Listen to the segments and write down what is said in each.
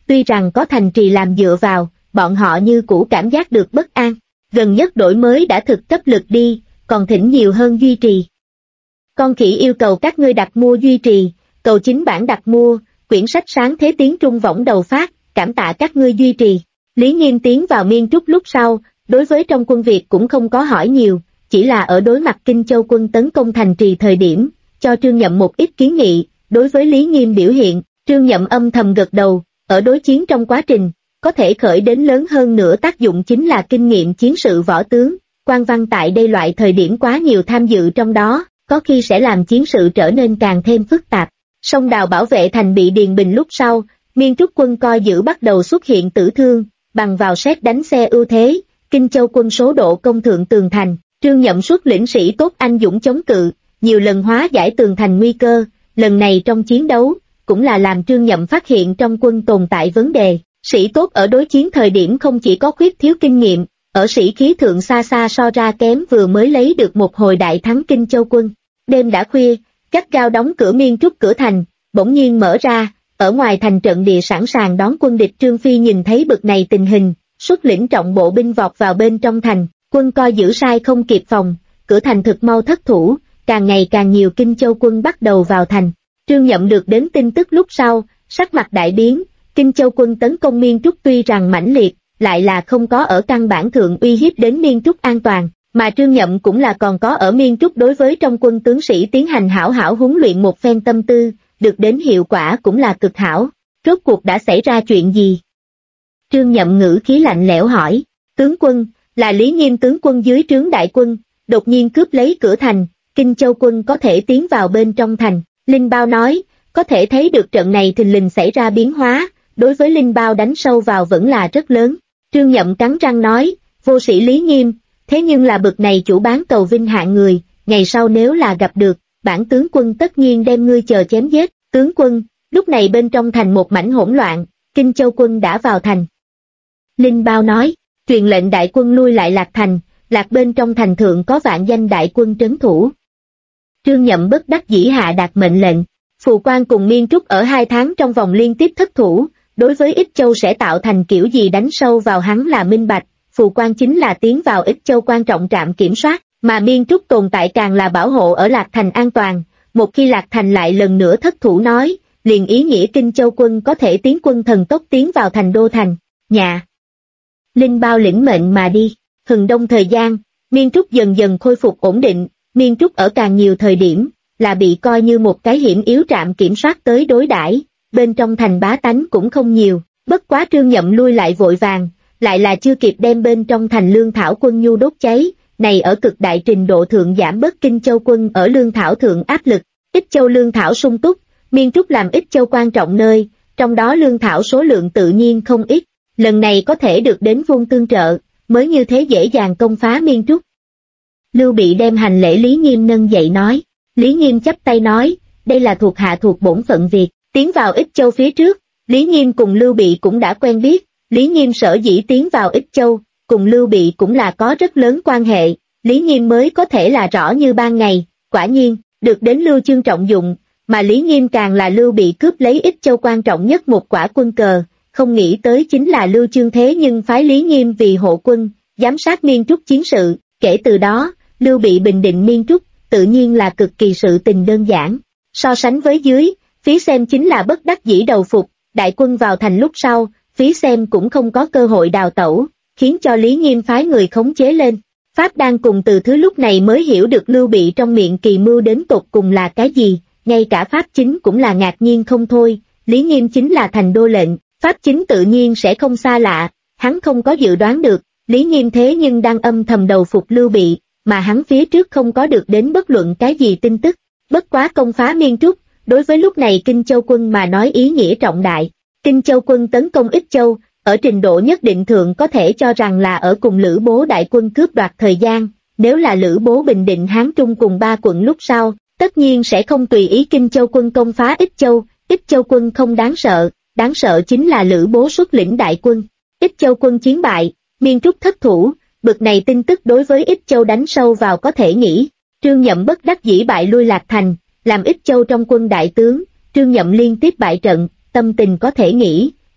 tuy rằng có thành trì làm dựa vào, bọn họ như cũ cảm giác được bất an. Gần nhất đổi mới đã thực cấp lực đi, còn thỉnh nhiều hơn duy trì. Con khỉ yêu cầu các ngươi đặt mua duy trì, cầu chính bản đặt mua, quyển sách sáng thế tiếng Trung võng đầu phát, cảm tạ các ngươi duy trì. Lý Nghiêm tiến vào Miên Trúc lúc sau, đối với trong quân Việt cũng không có hỏi nhiều, chỉ là ở đối mặt Kinh Châu quân tấn công thành trì thời điểm, cho Trương Nhậm một ít kiến nghị. Đối với Lý Nghiêm biểu hiện, Trương Nhậm âm thầm gật đầu, ở đối chiến trong quá trình, có thể khởi đến lớn hơn nữa tác dụng chính là kinh nghiệm chiến sự võ tướng. Quan văn tại đây loại thời điểm quá nhiều tham dự trong đó, có khi sẽ làm chiến sự trở nên càng thêm phức tạp. Sông Đào bảo vệ thành bị Điền Bình lúc sau, Miên Trúc quân coi giữ bắt đầu xuất hiện tử thương, bằng vào sét đánh xe ưu thế, Kinh Châu quân số độ công thượng tường thành, Trương Nhậm xuất lĩnh sĩ tốt anh dũng chống cự, nhiều lần hóa giải tường thành nguy cơ. Lần này trong chiến đấu, cũng là làm Trương Nhậm phát hiện trong quân tồn tại vấn đề, sĩ tốt ở đối chiến thời điểm không chỉ có khuyết thiếu kinh nghiệm, ở sĩ khí thượng xa xa so ra kém vừa mới lấy được một hồi đại thắng Kinh Châu quân. Đêm đã khuya, gắt gao đóng cửa Miên Trúc cửa thành, bỗng nhiên mở ra, ở ngoài thành trận địa sẵn sàng đón quân địch. Trương Phi nhìn thấy bực này tình hình, xuất lĩnh trọng bộ binh vọt vào bên trong thành, quân coi giữ sai không kịp phòng, cửa thành thực mau thất thủ, càng ngày càng nhiều Kinh Châu quân bắt đầu vào thành. Trương Nhậm được đến tin tức lúc sau, sắc mặt đại biến, Kinh Châu quân tấn công Miên Trúc tuy rằng mãnh liệt, lại là không có ở căn bản thượng uy hiếp đến Miên Trúc an toàn, mà Trương Nhậm cũng là còn có ở Miên Trúc đối với trong quân tướng sĩ tiến hành hảo hảo huấn luyện một phen tâm tư, được đến hiệu quả cũng là cực hảo. Rốt cuộc đã xảy ra chuyện gì? Trương Nhậm ngữ khí lạnh lẽo hỏi. Tướng quân, là Lý Nghiêm tướng quân dưới trướng đại quân, đột nhiên cướp lấy cửa thành, Kinh Châu quân có thể tiến vào bên trong thành. Linh Bao nói, có thể thấy được trận này thình lình xảy ra biến hóa, đối với Linh Bao đánh sâu vào vẫn là rất lớn. Trương Nhậm cắn răng nói, vô sĩ Lý Nghiêm, thế nhưng là bực này chủ bán cầu vinh hạng người, ngày sau nếu là gặp được, bản tướng quân tất nhiên đem ngươi chờ chém giết. Tướng quân, lúc này bên trong thành một mảnh hỗn loạn, Kinh Châu quân đã vào thành. Linh Bao nói, truyền lệnh đại quân lui lại Lạc thành, Lạc bên trong thành thượng có vạn danh đại quân trấn thủ. Trương Nhậm bất đắc dĩ hạ đạt mệnh lệnh, Phù Quan cùng Miên Trúc ở 2 tháng trong vòng liên tiếp thất thủ, đối với Ích Châu sẽ tạo thành kiểu gì đánh sâu vào hắn là minh bạch. Phù Quan chính là tiến vào Ích Châu quan trọng trạm kiểm soát, mà Miên Trúc tồn tại càng là bảo hộ ở Lạc thành an toàn. Một khi Lạc thành lại lần nữa thất thủ nói, liền ý nghĩa Kinh Châu quân có thể tiến quân thần tốc tiến vào thành đô thành. Nhà Linh Bao lĩnh mệnh mà đi. Hừng đông thời gian, Miên Trúc dần dần khôi phục ổn định. Miên Trúc ở càng nhiều thời điểm là bị coi như một cái hiểm yếu trạm kiểm soát tới đối đãi, bên trong thành bá tánh cũng không nhiều. Bất quá Trương Nhậm lui lại vội vàng, lại là chưa kịp đem bên trong thành lương thảo quân nhu đốt cháy, này ở cực đại trình độ thượng giảm bớt Kinh Châu quân ở lương thảo thượng áp lực. Ích Châu lương thảo sung túc, Miên Trúc làm Ích Châu quan trọng nơi, trong đó lương thảo số lượng tự nhiên không ít, lần này có thể được đến Vung tương trợ, mới như thế dễ dàng công phá Miên Trúc. Lưu Bị đem hành lễ Lý Nghiêm nâng dậy nói, Lý Nghiêm chắp tay nói, đây là thuộc hạ thuộc bổn phận việc. Tiến vào Ích Châu phía trước, Lý Nghiêm cùng Lưu Bị cũng đã quen biết. Lý Nghiêm sở dĩ tiến vào Ích Châu, cùng Lưu Bị cũng là có rất lớn quan hệ, Lý Nghiêm mới có thể là rõ như ban ngày. Quả nhiên, được đến Lưu Chương trọng dụng, mà Lý Nghiêm càng là Lưu Bị cướp lấy Ích Châu quan trọng nhất một quả quân cờ, không nghĩ tới chính là Lưu Chương thế nhưng phái Lý Nghiêm vì hộ quân, giám sát Miên Trúc chiến sự. Kể từ đó, Lưu Bị bình định Miên Trúc, tự nhiên là cực kỳ sự tình đơn giản. So sánh với dưới, Phí Xem chính là bất đắc dĩ đầu phục, đại quân vào thành lúc sau, Phí Xem cũng không có cơ hội đào tẩu, khiến cho Lý Nghiêm phái người khống chế lên. Pháp Đan cùng Từ Thứ lúc này mới hiểu được Lưu Bị trong miệng kỳ mưu đến tột cùng là cái gì, ngay cả Pháp Chính cũng là ngạc nhiên không thôi. Lý Nghiêm chính là thành đô lệnh, Pháp Chính tự nhiên sẽ không xa lạ, hắn không có dự đoán được, Lý Nghiêm thế nhưng đang âm thầm đầu phục Lưu Bị, mà hắn phía trước không có được đến bất luận cái gì tin tức. Bất quá công phá Miên Trúc, đối với lúc này Kinh Châu quân mà nói ý nghĩa trọng đại. Kinh Châu quân tấn công Ích Châu, ở trình độ nhất định thượng có thể cho rằng là ở cùng Lữ Bố đại quân cướp đoạt thời gian, nếu là Lữ Bố bình định Hán Trung cùng 3 quận lúc sau, tất nhiên sẽ không tùy ý Kinh Châu quân công phá Ích Châu. Ích Châu quân không đáng sợ chính là Lữ Bố xuất lĩnh đại quân. Ích Châu quân chiến bại, Miên Trúc thất thủ, bực này tin tức đối với Ích Châu đánh sâu vào có thể nghĩ. Trương Nhậm bất đắc dĩ bại lui Lạc thành, làm Ích Châu trong quân đại tướng, Trương Nhậm liên tiếp bại trận, tâm tình có thể nghĩ,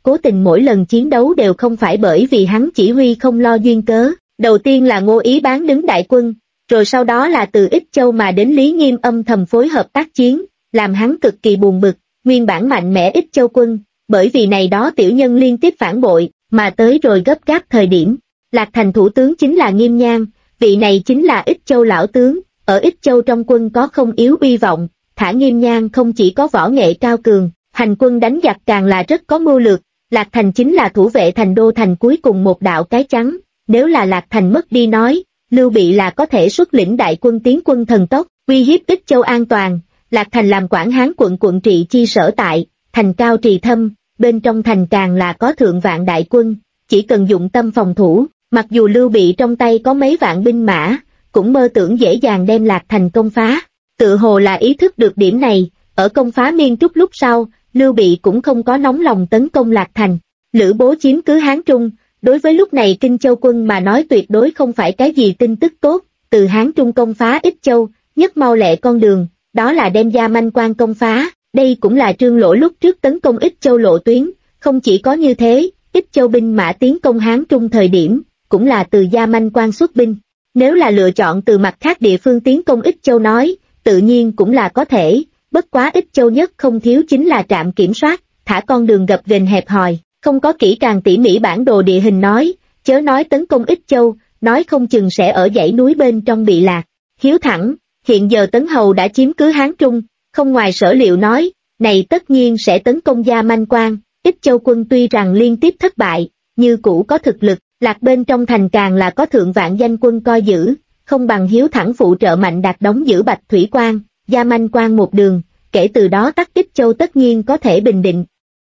cố tình mỗi lần chiến đấu đều không phải bởi vì hắn chỉ huy không lo duyên cớ. Đầu tiên là Ngô Ý bán đứng đại quân, rồi sau đó là từ Ích Châu mà đến Lý Nghiêm âm thầm phối hợp tác chiến, làm hắn cực kỳ buồn bực. Nguyên bản mạnh mẽ Ích Châu quân, bởi vì này đó tiểu nhân liên tiếp phản bội, mà tới rồi gấp gáp thời điểm. Lạc Thành thủ tướng chính là Nghiêm Nhan, vị này chính là Ích Châu lão tướng, ở Ích Châu trong quân có không yếu uy vọng, thả Nghiêm Nhan không chỉ có võ nghệ cao cường, hành quân đánh giặc càng là rất có mưu lược. Lạc Thành chính là thủ vệ thành đô thành cuối cùng một đạo cái trắng, nếu là Lạc Thành mất đi nói, Lưu Bị là có thể xuất lĩnh đại quân tiến quân thần tốc, uy hiếp Ích Châu an toàn. Lạc Thành làm Quảng Hán quận trị chi sở tại, thành cao trì thâm, bên trong thành càng là có thượng vạn đại quân, chỉ cần dụng tâm phòng thủ, mặc dù Lưu Bị trong tay có mấy vạn binh mã, cũng mơ tưởng dễ dàng đem Lạc Thành công phá. Tự hồ là ý thức được điểm này, ở công phá Miên Trúc lúc sau, Lưu Bị cũng không có nóng lòng tấn công Lạc Thành. Lữ Bố chiếm cứ Hán Trung, đối với lúc này Kinh Châu quân mà nói tuyệt đối không phải cái gì tin tức tốt, từ Hán Trung công phá Ích Châu, nhất mau lẹ con đường, đó là đem Gia Manh Quan công phá, đây cũng là Trương Lỗ lúc trước tấn công Ích Châu lộ tuyến, không chỉ có như thế, Ích Châu binh mã tiến công Hán Trung thời điểm, cũng là từ Gia Manh Quan xuất binh. Nếu là lựa chọn từ mặt khác địa phương tiến công Ích Châu nói, tự nhiên cũng là có thể, bất quá Ích Châu nhất không thiếu chính là trạm kiểm soát, thả con đường gập ghềnh hẹp hòi, không có kỹ càng tỉ mỉ bản đồ địa hình nói, chớ nói tấn công Ích Châu, nói không chừng sẽ ở dãy núi bên trong bị lạc. Hiếu thẳng, hiện giờ Tấn Hầu đã chiếm cứ Hán Trung, không ngoài sở liệu nói, này tất nhiên sẽ tấn công Gia Manh Quan. Ích Châu quân tuy rằng liên tiếp thất bại, như cũ có thực lực, Lạc bên trong thành càng là có thượng vạn danh quân coi giữ, không bằng Hiếu thẳng phụ trợ Mạnh Đạt đóng giữ Bạch Thủy Quan, Gia Manh Quan một đường, kể từ đó tắc Ích Châu tất nhiên có thể bình định.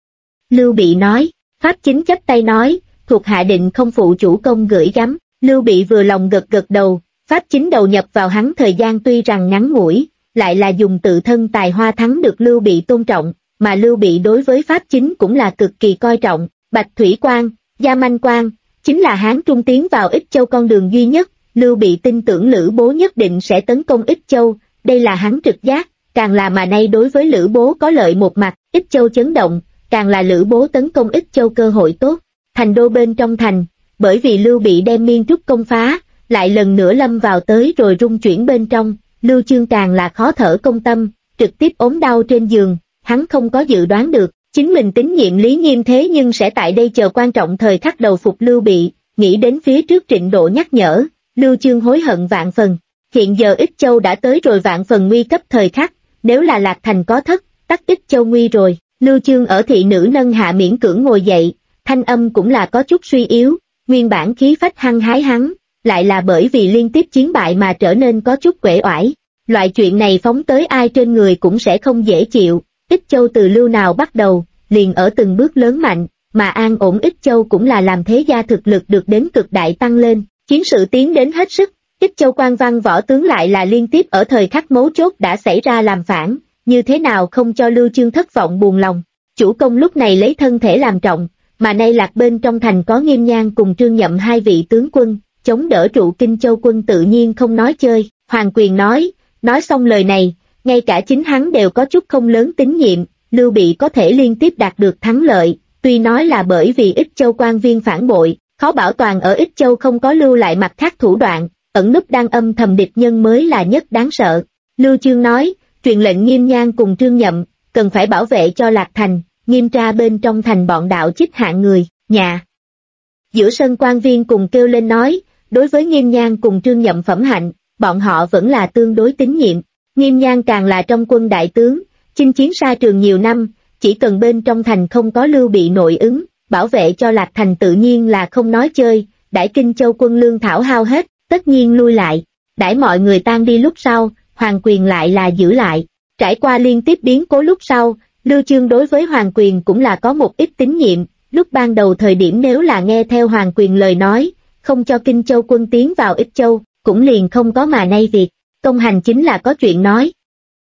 Lưu Bị nói, Pháp Chính chắp tay nói, thuộc hạ định không phụ chủ công gửi gắm. Lưu Bị vừa lòng gật gật đầu, Pháp Chính đầu nhập vào hắn thời gian tuy rằng ngắn ngủi, lại là dùng tự thân tài hoa thắng được Lưu Bị tôn trọng, mà Lưu Bị đối với Pháp Chính cũng là cực kỳ coi trọng. Bạch Thủy Quan, Gia Manh Quan, chính là Hán Trung tiến vào Ích Châu con đường duy nhất. Lưu Bị tin tưởng Lữ Bố nhất định sẽ tấn công Ích Châu, đây là hắn trực giác, càng là mà nay đối với Lữ Bố có lợi một mặt, Ích Châu chấn động, càng là Lữ Bố tấn công Ích Châu cơ hội tốt. Thành đô bên trong thành, bởi vì Lưu Bị đem Miên Trúc công phá, lại lần nữa lâm vào tới rồi rung chuyển bên trong, Lưu Chương càng là khó thở công tâm, trực tiếp ốm đau trên giường, hắn không có dự đoán được, chính mình tín nhiệm Lý Nghiêm thế nhưng sẽ tại đây chờ quan trọng thời khắc đầu phục Lưu Bị, nghĩ đến phía trước Trịnh Độ nhắc nhở, Lưu Chương hối hận vạn phần. Hiện giờ Ích Châu đã tới rồi vạn phần nguy cấp thời khắc, nếu là Lạc Thành có thất, tắc Ích Châu nguy rồi. Lưu Chương ở thị nữ nâng hạ miễn cưỡng ngồi dậy, thanh âm cũng là có chút suy yếu, nguyên bản khí phách hăng hái hắn, lại là bởi vì liên tiếp chiến bại mà trở nên có chút uể oải. Loại chuyện này phóng tới ai trên người cũng sẽ không dễ chịu, Ích Châu từ Lưu nào bắt đầu, liền ở từng bước lớn mạnh, mà an ổn Ích Châu cũng là làm thế gia thực lực được đến cực đại tăng lên, chiến sự tiến đến hết sức. Ích Châu quan văn võ tướng lại là liên tiếp ở thời khắc mấu chốt đã xảy ra làm phản, như thế nào không cho Lưu Chương thất vọng buồn lòng. Chủ công lúc này lấy thân thể làm trọng, mà nay Lạc bên trong thành có Nghiêm Nhan cùng Trương Nhậm hai vị tướng quân, chống đỡ trụ Kinh Châu quân tự nhiên không nói chơi. Hoàng Quyền nói xong lời này, ngay cả chính hắn đều có chút không lớn tín nhiệm, Lưu Bị có thể liên tiếp đạt được thắng lợi, tuy nói là bởi vì Ích Châu quan viên phản bội, khó bảo toàn ở Ích Châu không có lưu lại mặt khác thủ đoạn, ẩn núp đang âm thầm địch nhân mới là nhất đáng sợ. Lưu Chương nói, truyền lệnh Nghiêm Nhan cùng Trương Nhậm, cần phải bảo vệ cho Lạc Thành, nghiêm tra bên trong thành bọn đạo chích hạng người, nhà. Giữa sân quan viên cùng kêu lên nói, đối với Nghiêm Nhan cùng Trương Nhậm phẩm hạnh, bọn họ vẫn là tương đối tín nhiệm. Nghiêm Nhan càng là trong quân đại tướng, chinh chiến xa trường nhiều năm, chỉ cần bên trong thành không có Lưu Bị nội ứng, bảo vệ cho Lạc Thành tự nhiên là không nói chơi. Đãi Kinh Châu quân lương thảo hao hết, tất nhiên lui lại. Đãi mọi người tan đi lúc sau, Hoàng Quyền lại là giữ lại. Trải qua liên tiếp biến cố lúc sau, Lưu Chương đối với Hoàng Quyền cũng là có một ít tín nhiệm. Lúc ban đầu thời điểm nếu là nghe theo Hoàng Quyền lời nói, không cho Kinh Châu quân tiến vào Ích Châu, cũng liền không có mà nay việc. Công hành chính là có chuyện nói.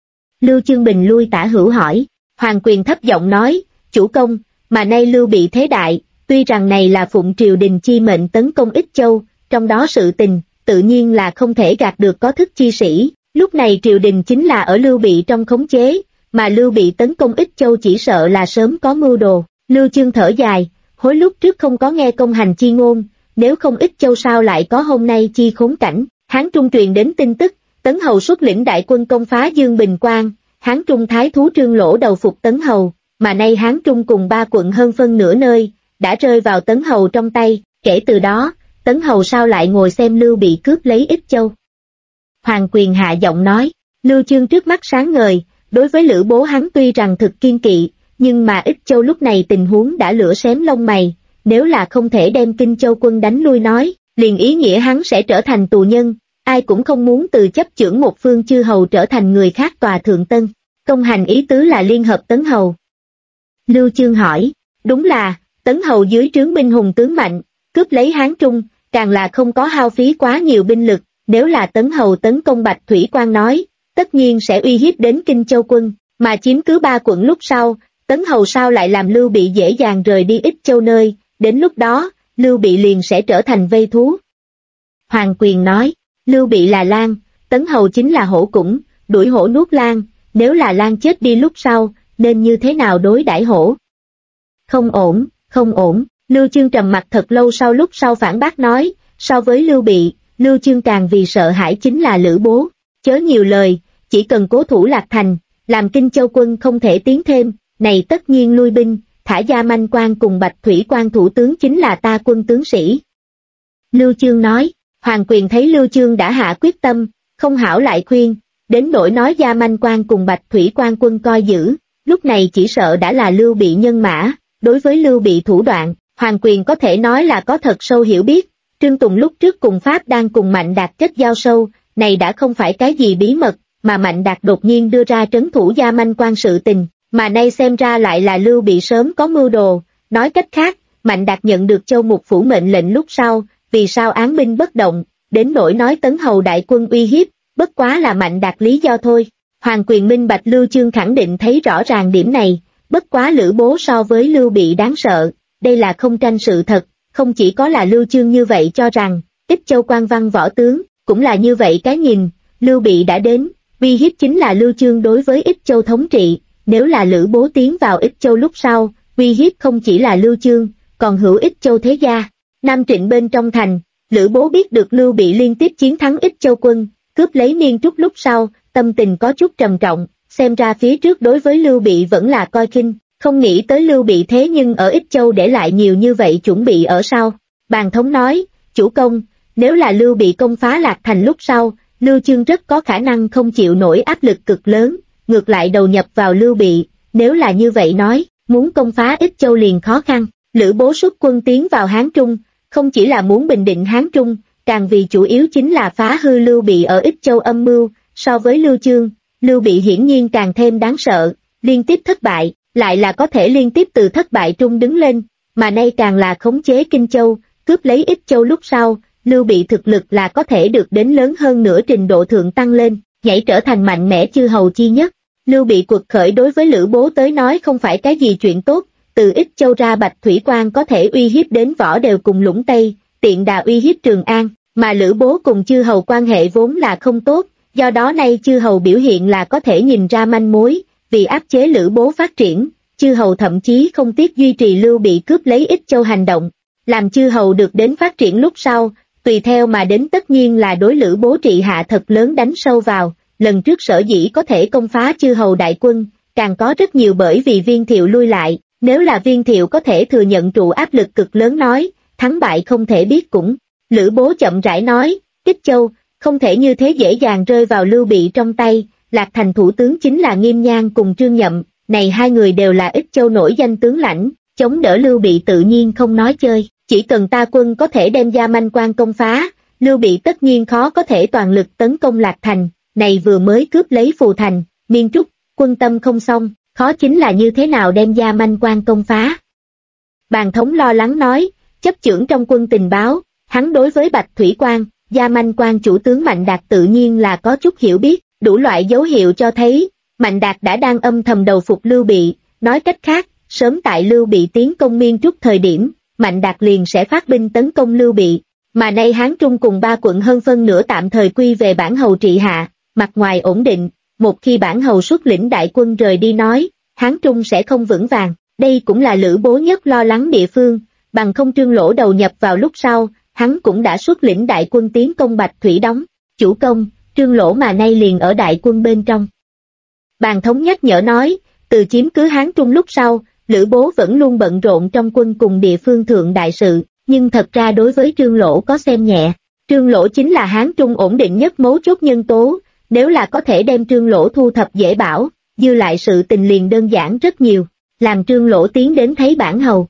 Lưu Chương bình lui tả hữu hỏi, Hoàng Quyền thấp giọng nói, chủ công, mà nay Lưu Bị thế đại, tuy rằng này là phụng triều đình chi mệnh tấn công Ích Châu, trong đó sự tình, tự nhiên là không thể gạt được có thức chi sĩ, lúc này triều đình chính là ở Lưu Bị trong khống chế, mà Lưu Bị tấn công Ích Châu chỉ sợ là sớm có mưu đồ. Lưu Chương thở dài, hối lúc trước không có nghe công hành chi ngôn, nếu không Ích Châu sao lại có hôm nay chi khốn cảnh. Hán Trung truyền đến tin tức, Tấn Hầu xuất lĩnh đại quân công phá Dương Bình Quan, Hán Trung thái thú Trương Lỗ đầu phục Tấn Hầu, mà nay Hán Trung cùng 3 quận hơn phân nửa nơi, đã rơi vào Tấn Hầu trong tay, kể từ đó, Tấn Hầu sao lại ngồi xem Lưu Bị cướp lấy Ích Châu. Hoàng Quyền hạ giọng nói, Lưu Chương trước mắt sáng ngời, đối với Lữ Bố hắn tuy rằng thực kiên kỵ, nhưng mà Ích Châu lúc này tình huống đã lửa xém lông mày, nếu là không thể đem Kinh Châu quân đánh lui nói, liền ý nghĩa hắn sẽ trở thành tù nhân, ai cũng không muốn từ chấp chưởng một phương chư hầu trở thành người khác tòa thượng tân. Công hành ý tứ là liên hợp Tấn Hầu. Lưu Chương hỏi, đúng là, Tấn Hầu dưới trướng binh hùng tướng mạnh, cướp lấy Hán Trung, càng là không có hao phí quá nhiều binh lực, nếu là Tấn Hầu tấn công Bạch Thủy Quan nói, tất nhiên sẽ uy hiếp đến Kinh Châu quân, mà chiếm cứ 3 quận lúc sau, Tấn Hầu sao lại làm Lưu Bị dễ dàng rời đi Ích Châu nơi, đến lúc đó, Lưu Bị liền sẽ trở thành vây thú. Hoàng Quyền nói, Lưu Bị là lang, Tấn Hầu chính là hổ cũng, đuổi hổ nuốt lang, nếu là lang chết đi lúc sau, nên như thế nào đối đãi hổ? Không ổn, không ổn, Lưu Chương trầm mặt thật lâu sau phản bác nói, so với Lưu Bị, Lưu Chương càng vì sợ hãi chính là Lữ Bố, chớ nhiều lời, chỉ cần cố thủ Lạc Thành, làm Kinh Châu quân không thể tiến thêm, này tất nhiên lui binh, thả Gia Manh Quan cùng Bạch Thủy Quan thủ tướng chính là ta quân tướng sĩ. Lưu Chương nói, Hoàng Quyền thấy Lưu Chương đã hạ quyết tâm, không hảo lại khuyên, đến nỗi nói Gia Manh Quan cùng Bạch Thủy Quan quân coi giữ, lúc này chỉ sợ đã là Lưu Bị nhân mã, đối với Lưu Bị thủ đoạn, Hoàng Quyền có thể nói là có thật sâu hiểu biết, Trương Tùng lúc trước cùng Pháp đang cùng Mạnh Đạt kết giao sâu, này đã không phải cái gì bí mật, mà Mạnh Đạt đột nhiên đưa ra trấn thủ Gia Manh Quan sự tình, mà nay xem ra lại là Lưu Bị sớm có mưu đồ, nói cách khác, Mạnh Đạt nhận được Châu Mục Phủ mệnh lệnh lúc sau, vì sao án binh bất động, đến nỗi nói Tấn Hầu đại quân uy hiếp, bất quá là Mạnh Đạt lý do thôi. Hoàng Quyền minh bạch Lưu Chương khẳng định thấy rõ ràng điểm này, bất quá Lữ Bố so với Lưu Bị đáng sợ, đây là không tranh sự thật, không chỉ có là Lưu Chương như vậy cho rằng, Ích Châu quan văn võ tướng, cũng là như vậy cái nhìn, Lưu Bị đã đến, uy hiếp chính là Lưu Chương đối với Ích Châu thống trị, nếu là Lữ Bố tiến vào Ích Châu lúc sau, uy hiếp không chỉ là Lưu Chương, còn hữu Ích Châu thế gia. Nam Trịnh bên trong thành, Lữ Bố biết được Lưu Bị liên tiếp chiến thắng Ích Châu quân, cướp lấy Niên Trúc lúc sau, tâm tình có chút trầm trọng, xem ra phía trước đối với Lưu Bị vẫn là coi khinh, không nghĩ tới Lưu Bị thế nhưng ở Ích Châu để lại nhiều như vậy chuẩn bị ở sau. Bàn thống nói, chủ công, nếu là Lưu Bị công phá Lạc Thành lúc sau, Lưu Chương rất có khả năng không chịu nổi áp lực cực lớn, ngược lại đầu nhập vào Lưu Bị, nếu là như vậy nói, muốn công phá Ích Châu liền khó khăn. Lữ Bố xuất quân tiến vào Hán Trung, không chỉ là muốn bình định Hán Trung, càng vì chủ yếu chính là phá hư Lưu Bị ở Ích Châu âm mưu, so với Lưu Chương, Lưu Bị hiển nhiên càng thêm đáng sợ, liên tiếp thất bại, lại là có thể liên tiếp từ thất bại trung đứng lên, mà nay càng là khống chế Kinh Châu, cướp lấy Ích Châu lúc sau, Lưu Bị thực lực là có thể được đến lớn hơn nửa trình độ thượng tăng lên, nhảy trở thành mạnh mẽ chư hầu chi nhất. Lưu Bị quật khởi đối với Lữ Bố tới nói không phải cái gì chuyện tốt, từ Ích Châu ra Bạch Thủy Quan có thể uy hiếp đến Võ Đều cùng Lũng Tây, tiện đà uy hiếp Trường An, mà Lữ Bố cùng chư hầu quan hệ vốn là không tốt, do đó nay chư hầu biểu hiện là có thể nhìn ra manh mối, vì áp chế Lữ Bố phát triển, chư hầu thậm chí không tiếc duy trì Lưu Bị cướp lấy Ích Châu hành động, làm chư hầu được đến phát triển lúc sau, tùy theo mà đến tất nhiên là đối Lữ Bố trị hạ thật lớn đánh sâu vào, lần trước sở dĩ có thể công phá chư hầu đại quân, càng có rất nhiều bởi vì Viên Thiệu lui lại, nếu là Viên Thiệu có thể thừa nhận trụ áp lực cực lớn nói, thắng bại không thể biết cũng. Lữ Bố chậm rãi nói, Ích Châu, không thể như thế dễ dàng rơi vào Lưu Bị trong tay, Lạc Thành thủ tướng chính là Nghiêm Nhan cùng Trương Nhậm, này hai người đều là Ích Châu nổi danh tướng lãnh, chống đỡ Lưu Bị tự nhiên không nói chơi, chỉ cần ta quân có thể đem Gia Manh Quan công phá, Lưu Bị tất nhiên khó có thể toàn lực tấn công Lạc Thành, này vừa mới cướp lấy Phù Thành, Miên Trúc, quân tâm không xong, khó chính là như thế nào đem Gia Manh Quan công phá. Bàn thống lo lắng nói, chấp chưởng trong quân tình báo, hắn đối với Bạch Thủy Quan, Gia Manh Quan chủ tướng Mạnh Đạt tự nhiên là có chút hiểu biết, đủ loại dấu hiệu cho thấy, Mạnh Đạt đã đang âm thầm đầu phục Lưu Bị, nói cách khác, sớm tại Lưu Bị tiến công Miên Trúc thời điểm, Mạnh Đạt liền sẽ phát binh tấn công Lưu Bị, mà nay Hán Trung cùng 3 quận hơn phân nửa tạm thời quy về bản hầu trị hạ, mặt ngoài ổn định, một khi bản hầu xuất lĩnh đại quân rời đi nói, Hán Trung sẽ không vững vàng, đây cũng là Lữ Bố nhất lo lắng địa phương, bằng không Trương Lỗ đầu nhập vào lúc sau, hắn cũng đã xuất lĩnh đại quân tiến công Bạch Thủy Đóng. Chủ công, Trương Lỗ mà nay liền ở đại quân bên trong. Bàn thống nhắc nhở nói, từ chiếm cứ Hán Trung lúc sau, Lữ Bố vẫn luôn bận rộn trong quân cùng địa phương thượng đại sự, nhưng thật ra đối với Trương Lỗ có xem nhẹ. Trương Lỗ chính là Hán Trung ổn định nhất mấu chốt nhân tố, nếu là có thể đem Trương Lỗ thu thập dễ bảo, dư lại sự tình liền đơn giản rất nhiều, làm Trương Lỗ tiến đến thấy bản hầu.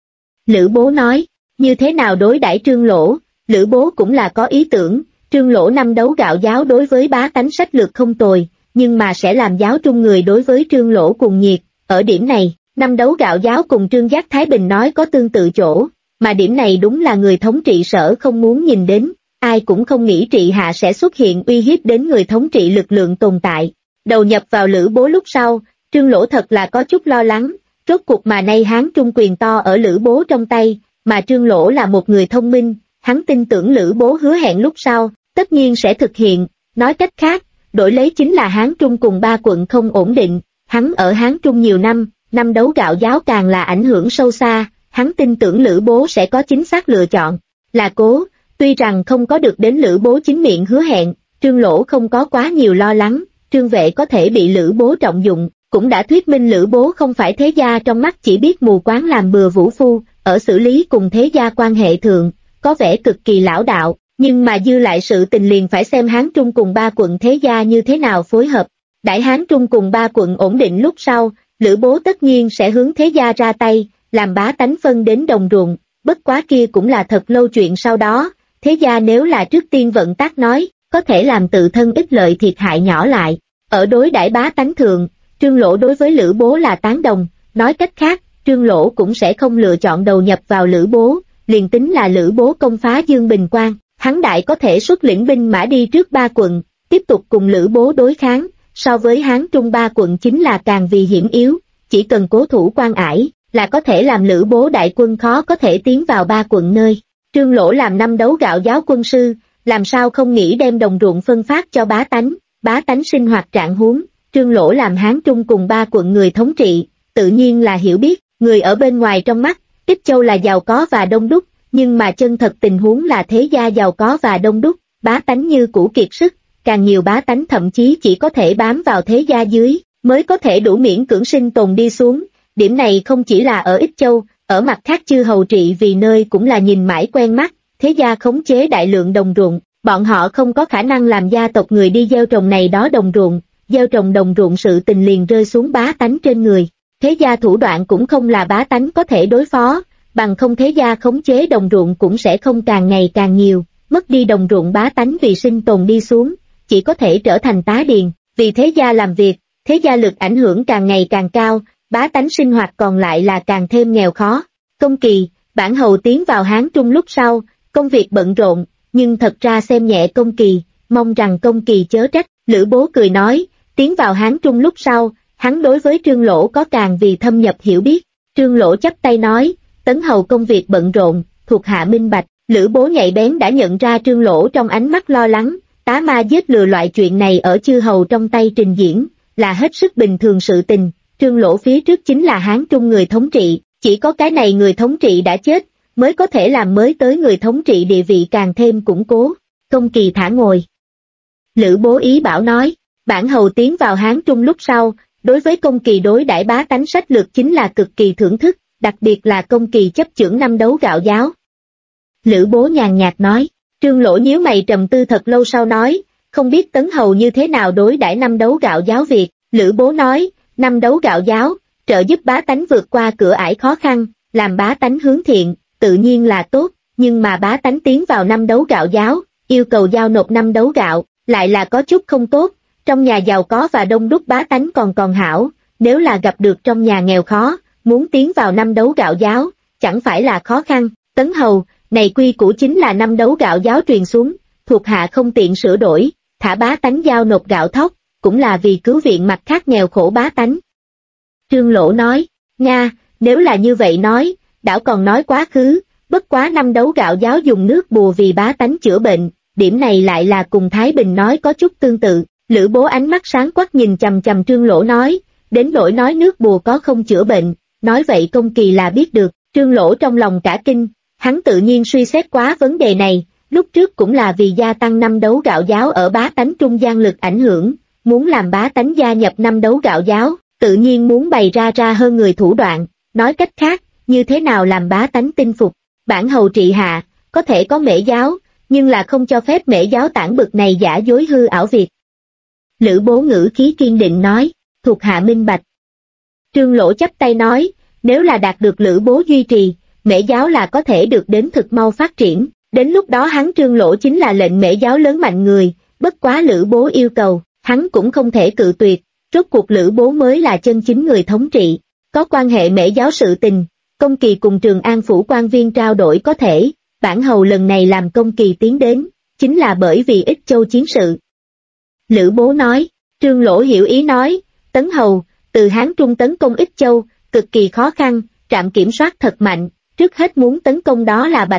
Lữ Bố nói, như thế nào đối đãi Trương Lỗ, Lữ Bố cũng là có ý tưởng, Trương Lỗ năm đấu gạo giáo đối với bá tánh sách lược không tồi, nhưng mà sẽ làm giáo trung người đối với Trương Lỗ cùng nhiệt, ở điểm này, năm đấu gạo giáo cùng Trương Giác Thái Bình nói có tương tự chỗ, mà điểm này đúng là người thống trị sở không muốn nhìn đến, ai cũng không nghĩ trị hạ sẽ xuất hiện uy hiếp đến người thống trị lực lượng tồn tại. Đầu nhập vào Lữ Bố lúc sau, Trương Lỗ thật là có chút lo lắng, rốt cuộc mà nay Hán Trung quyền to ở Lữ Bố trong tay, mà Trương Lỗ là một người thông minh, hắn tin tưởng Lữ Bố hứa hẹn lúc sau, tất nhiên sẽ thực hiện, nói cách khác, đổi lấy chính là Hán Trung cùng ba quận không ổn định, hắn ở Hán Trung nhiều năm, năm đấu gạo giáo càng là ảnh hưởng sâu xa, hắn tin tưởng Lữ Bố sẽ có chính xác lựa chọn, là cố, tuy rằng không có được đến Lữ Bố chính miệng hứa hẹn, Trương Lỗ không có quá nhiều lo lắng, Trương Vệ có thể bị Lữ Bố trọng dụng, cũng đã thuyết minh Lữ Bố không phải thế gia trong mắt chỉ biết mù quáng làm bừa vũ phu, ở xử lý cùng thế gia quan hệ thượng, có vẻ cực kỳ lão đạo, nhưng mà dư lại sự tình liền phải xem Hán Trung cùng ba quận thế gia như thế nào phối hợp. Đãi Hán Trung cùng ba quận ổn định lúc sau, Lữ Bố tất nhiên sẽ hướng thế gia ra tay, làm bá tánh phân đến đồng ruộng, bất quá kia cũng là thật lâu chuyện sau đó, thế gia nếu là trước tiên vận tác nói, có thể làm tự thân ích lợi thiệt hại nhỏ lại. Ở đối đãi bá tánh thượng, Trương Lỗ đối với Lữ Bố là tán đồng, nói cách khác, Trương Lỗ cũng sẽ không lựa chọn đầu nhập vào Lữ Bố, liền tính là Lữ Bố công phá Dương Bình Quan, hắn đại có thể xuất lĩnh binh mã đi trước ba quận, tiếp tục cùng Lữ Bố đối kháng, so với Hán Trung ba quận chính là càng vì hiểm yếu, chỉ cần cố thủ Quan Ải, là có thể làm Lữ Bố đại quân khó có thể tiến vào ba quận nơi. Trương Lỗ làm năm đấu gạo giáo quân sư, làm sao không nghĩ đem đồng ruộng phân phát cho bá tánh sinh hoạt trạng huống, Trương Lỗ làm Hán Trung cùng ba quận người thống trị, tự nhiên là hiểu biết, người ở bên ngoài trong mắt, Ích Châu là giàu có và đông đúc, nhưng mà chân thật tình huống là thế gia giàu có và đông đúc, bá tánh như cũ kiệt sức, càng nhiều bá tánh thậm chí chỉ có thể bám vào thế gia dưới, mới có thể đủ miễn cưỡng sinh tồn đi xuống, điểm này không chỉ là ở Ích Châu, ở mặt khác chư hầu trị vì nơi cũng là nhìn mãi quen mắt, thế gia khống chế đại lượng đồng ruộng, bọn họ không có khả năng làm gia tộc người đi gieo trồng này đó đồng ruộng, gieo trồng đồng ruộng sự tình liền rơi xuống bá tánh trên người, thế gia thủ đoạn cũng không là bá tánh có thể đối phó, bằng không thế gia khống chế đồng ruộng cũng sẽ không càng ngày càng nhiều, mất đi đồng ruộng bá tánh vì sinh tồn đi xuống, chỉ có thể trở thành tá điền, vì thế gia làm việc, thế gia lực ảnh hưởng càng ngày càng cao, bá tánh sinh hoạt còn lại là càng thêm nghèo khó. Công Kỳ, bản hầu tiến vào Hán Trung lúc sau, công việc bận rộn, nhưng thật ra xem nhẹ Công Kỳ, mong rằng Công Kỳ chớ trách, Lữ Bố cười nói, tiến vào Hán Trung lúc sau, hắn đối với Trương Lỗ có càng vì thâm nhập hiểu biết, Trương Lỗ chắp tay nói, tấn hầu công việc bận rộn, thuộc hạ minh bạch, Lữ Bố nhạy bén đã nhận ra Trương Lỗ trong ánh mắt lo lắng, tá ma giết lừa loại chuyện này ở chư hầu trong tay trình diễn, là hết sức bình thường sự tình, Trương Lỗ phía trước chính là Hán Trung người thống trị, chỉ có cái này người thống trị đã chết, mới có thể làm mới tới người thống trị địa vị càng thêm củng cố. Công Kỳ thả ngồi. Lữ Bố ý bảo nói, bản hầu tiến vào Hán Trung lúc sau, đối với Công Kỳ đối đãi bá tánh sách lược chính là cực kỳ thưởng thức, đặc biệt là Công Kỳ chấp chưởng năm đấu gạo giáo. Lữ Bố nhàn nhạt nói, Trương Lỗ nhíu mày trầm tư thật lâu sau nói, không biết tấn hầu như thế nào đối đãi năm đấu gạo giáo việc, Lữ Bố nói, năm đấu gạo giáo, trợ giúp bá tánh vượt qua cửa ải khó khăn, làm bá tánh hướng thiện, tự nhiên là tốt, nhưng mà bá tánh tiến vào năm đấu gạo giáo, yêu cầu giao nộp năm đấu gạo, lại là có chút không tốt, trong nhà giàu có và đông đúc bá tánh còn hảo, nếu là gặp được trong nhà nghèo khó, muốn tiến vào năm đấu gạo giáo, chẳng phải là khó khăn, tấn hầu, này quy củ chính là năm đấu gạo giáo truyền xuống, thuộc hạ không tiện sửa đổi, thả bá tánh giao nộp gạo thóc, cũng là vì cứu viện mặt khác nghèo khổ bá tánh. Trương Lỗ nói, Nga, nếu là như vậy nói, đảo còn nói quá khứ, bất quá năm đấu gạo giáo dùng nước bùa vì bá tánh chữa bệnh, điểm này lại là cùng Thái Bình nói có chút tương tự, Lữ Bố ánh mắt sáng quắc nhìn chằm chằm Trương Lỗ nói, đến nỗi nói nước bùa có không chữa bệnh, nói vậy Công Kỳ là biết được, Trương Lỗ trong lòng cả kinh, hắn tự nhiên suy xét quá vấn đề này, lúc trước cũng là vì gia tăng năm đấu gạo giáo ở bá tánh trung gian lực ảnh hưởng, muốn làm bá tánh gia nhập năm đấu gạo giáo, tự nhiên muốn bày ra hơn người thủ đoạn, nói cách khác, như thế nào làm bá tánh tin phục. Bản hầu trị hạ, có thể có mễ giáo, nhưng là không cho phép mễ giáo tản bực này giả dối hư ảo việc. Lữ Bố ngữ khí kiên định nói, thuộc hạ minh bạch. Trương Lỗ chắp tay nói, nếu là đạt được Lữ Bố duy trì, mễ giáo là có thể được đến thực mau phát triển, đến lúc đó hắn Trương Lỗ chính là lệnh mễ giáo lớn mạnh người, bất quá Lữ Bố yêu cầu, hắn cũng không thể cự tuyệt, rốt cuộc Lữ Bố mới là chân chính người thống trị, có quan hệ mễ giáo sự tình, Công Kỳ cùng Trường An phủ quan viên trao đổi có thể, bản hầu lần này làm Công Kỳ tiến đến, chính là bởi vì Ích Châu chiến sự. Lữ Bố nói, Trương Lỗ hiểu ý nói, Tấn hầu, từ Hán Trung tấn công Ích Châu, cực kỳ khó khăn, trạm kiểm soát thật mạnh, trước hết muốn tấn công đó là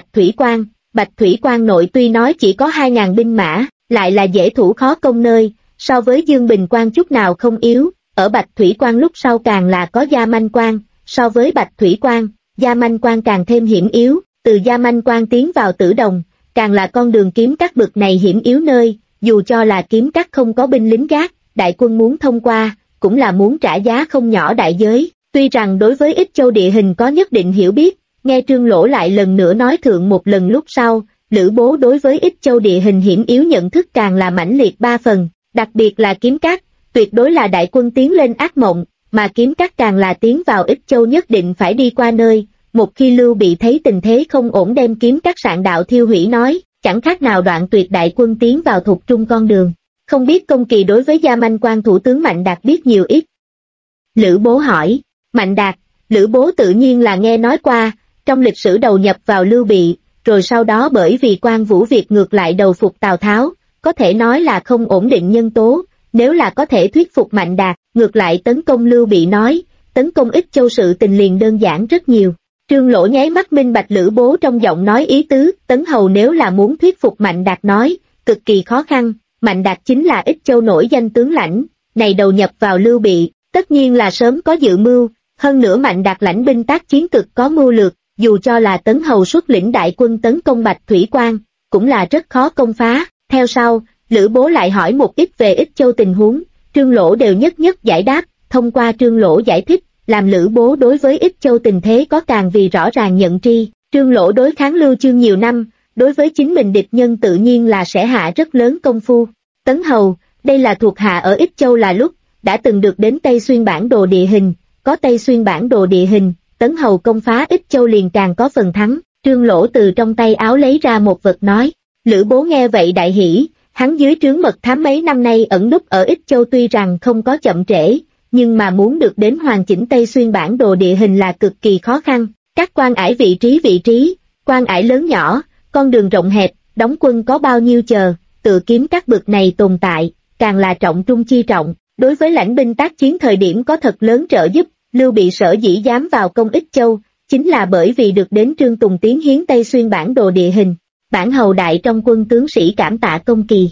Bạch Thủy Quan nội tuy nói chỉ có 2.000 binh mã, lại là dễ thủ khó công nơi, so với Dương Bình Quan chút nào không yếu, ở Bạch Thủy Quan lúc sau càng là có Gia Manh Quan, so với Bạch Thủy Quan, Gia Manh Quan càng thêm hiểm yếu, từ Gia Manh Quan tiến vào Tử Đồng, càng là con đường kiếm các bực này hiểm yếu nơi, dù cho là kiếm các không có binh lính gác, đại quân muốn thông qua, cũng là muốn trả giá không nhỏ đại giới. Tuy rằng đối với Ích Châu địa hình có nhất định hiểu biết, nghe Trương Lỗ lại lần nữa nói thượng một lần lúc sau, Lữ Bố đối với Ích Châu địa hình hiểm yếu nhận thức càng là mãnh liệt 3 phần, đặc biệt là kiếm các, tuyệt đối là đại quân tiến lên ác mộng, mà kiếm các càng là tiến vào Ích Châu nhất định phải đi qua nơi, một khi Lưu Bị thấy tình thế không ổn đem kiếm các sạn đạo thiêu hủy nói, chẳng khác nào đoạn tuyệt đại quân tiến vào thuộc trung con đường. Không biết Công Kỳ đối với Gia Manh Quan thủ tướng Mạnh Đạt biết nhiều ít. Lữ Bố hỏi, Mạnh Đạt, Lữ Bố tự nhiên là nghe nói qua, trong lịch sử đầu nhập vào Lưu Bị, rồi sau đó bởi vì Quan Vũ Việt ngược lại đầu phục Tào Tháo, có thể nói là không ổn định nhân tố, nếu là có thể thuyết phục Mạnh Đạt, ngược lại tấn công Lưu Bị nói, tấn công Ích Châu sự tình liền đơn giản rất nhiều. Trương Lỗ nháy mắt minh bạch Lữ Bố trong giọng nói ý tứ, Tấn hầu nếu là muốn thuyết phục Mạnh Đạt nói, cực kỳ khó khăn, Mạnh Đạt chính là Ích Châu nổi danh tướng lãnh, này đầu nhập vào Lưu Bị, tất nhiên là sớm có dự mưu, hơn nữa Mạnh Đạt lãnh binh tác chiến cực có mưu lược, dù cho là Tấn hầu xuất lĩnh đại quân tấn công Bạch Thủy Quan, cũng là rất khó công phá. Theo sau, Lữ Bố lại hỏi một ít về Ích Châu tình huống, Trương Lỗ đều nhất nhất giải đáp, thông qua Trương Lỗ giải thích, làm Lữ Bố đối với Ích Châu tình thế có càng vì rõ ràng nhận tri. Trương Lỗ đối kháng Lưu Chương nhiều năm, đối với chính mình địch nhân tự nhiên là sẽ hạ rất lớn công phu. Tấn hầu, đây là thuộc hạ ở Ích Châu là lúc, đã từng được đến Tây Xuyên bản đồ địa hình, có Tây Xuyên bản đồ địa hình, Tấn hầu công phá Ích Châu liền càng có phần thắng. Trương Lỗ từ trong tay áo lấy ra một vật nói, Lữ Bố nghe vậy đại hỉ, hắn dưới trướng mật thám mấy năm nay ẩn núp ở Ích Châu tuy rằng không có chậm trễ, nhưng mà muốn được đến hoàn chỉnh Tây Xuyên bản đồ địa hình là cực kỳ khó khăn, các quan ải vị trí, quan ải lớn nhỏ, con đường rộng hẹp, đóng quân có bao nhiêu chờ, tự kiếm các bực này tồn tại, càng là trọng trung chi trọng, đối với lãnh binh tác chiến thời điểm có thật lớn trợ giúp. Lưu Bị sở dĩ dám vào công Ích Châu, chính là bởi vì được đến Trương Tùng tiến hiến Tây Xuyên bản đồ địa hình, bản hầu đại trong quân tướng sĩ cảm tạ Công Kỳ.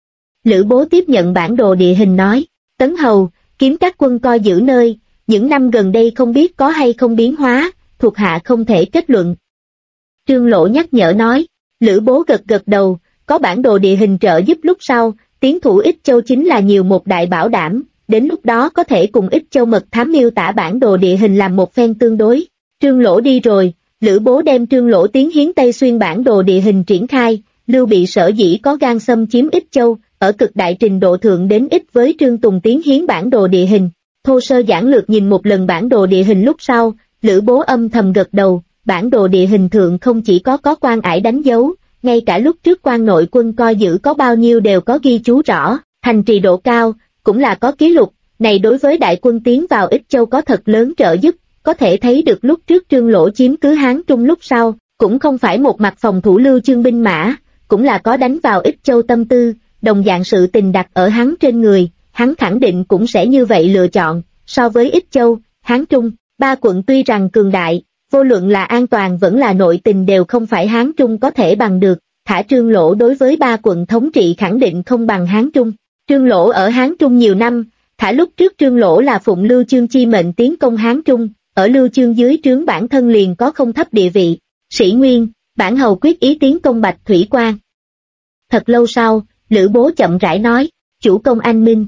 Lữ Bố tiếp nhận bản đồ địa hình nói, Tấn hầu, kiếm các quân coi giữ nơi, những năm gần đây không biết có hay không biến hóa, thuộc hạ không thể kết luận. Trương Lỗ nhắc nhở nói, Lữ Bố gật gật đầu, có bản đồ địa hình trợ giúp lúc sau, tiến thủ Ích Châu chính là nhiều một đại bảo đảm, đến lúc đó có thể cùng Ích Châu mật thám miêu tả bản đồ địa hình làm một phen tương đối. Trương Lỗ đi rồi, Lữ Bố đem Trương Lỗ tiến hiến Tây Xuyên bản đồ địa hình triển khai, Lưu Bị sở dĩ có gan xâm chiếm Ích Châu, ở cực đại trình độ thượng đến ít với Trương Tùng tiến hiến bản đồ địa hình. Thô sơ giản lược nhìn một lần bản đồ địa hình lúc sau, Lữ Bố âm thầm gật đầu, bản đồ địa hình thượng không chỉ có quan ải đánh dấu, ngay cả lúc trước quan nội quân coi giữ có bao nhiêu đều có ghi chú rõ, thành trì độ cao, cũng là có ký lục, này đối với đại quân tiến vào Ích Châu có thật lớn trợ giúp, có thể thấy được lúc trước Trương Lỗ chiếm cứ Hán Trung lúc sau, cũng không phải một mặt phòng thủ Lưu Chương binh mã, cũng là có đánh vào Ích Châu tâm tư, đồng dạng sự tình đặt ở hắn trên người, hắn khẳng định cũng sẽ như vậy lựa chọn. So với Ích Châu, Hán Trung, ba quận tuy rằng cường đại, vô luận là an toàn vẫn là nội tình đều không phải Hán Trung có thể bằng được, thả Trương Lỗ đối với ba quận thống trị khẳng định không bằng Hán Trung. Trương Lỗ ở Hán Trung nhiều năm, thả lúc trước Trương Lỗ là phụng Lưu Chương chi mệnh tiến công Hán Trung, ở Lưu Chương dưới trướng bản thân liền có không thấp địa vị. Sĩ Nguyên, bản hầu quyết ý tiến công Bạch Thủy Quan. Thật lâu sau, Lữ Bố chậm rãi nói, chủ công anh minh.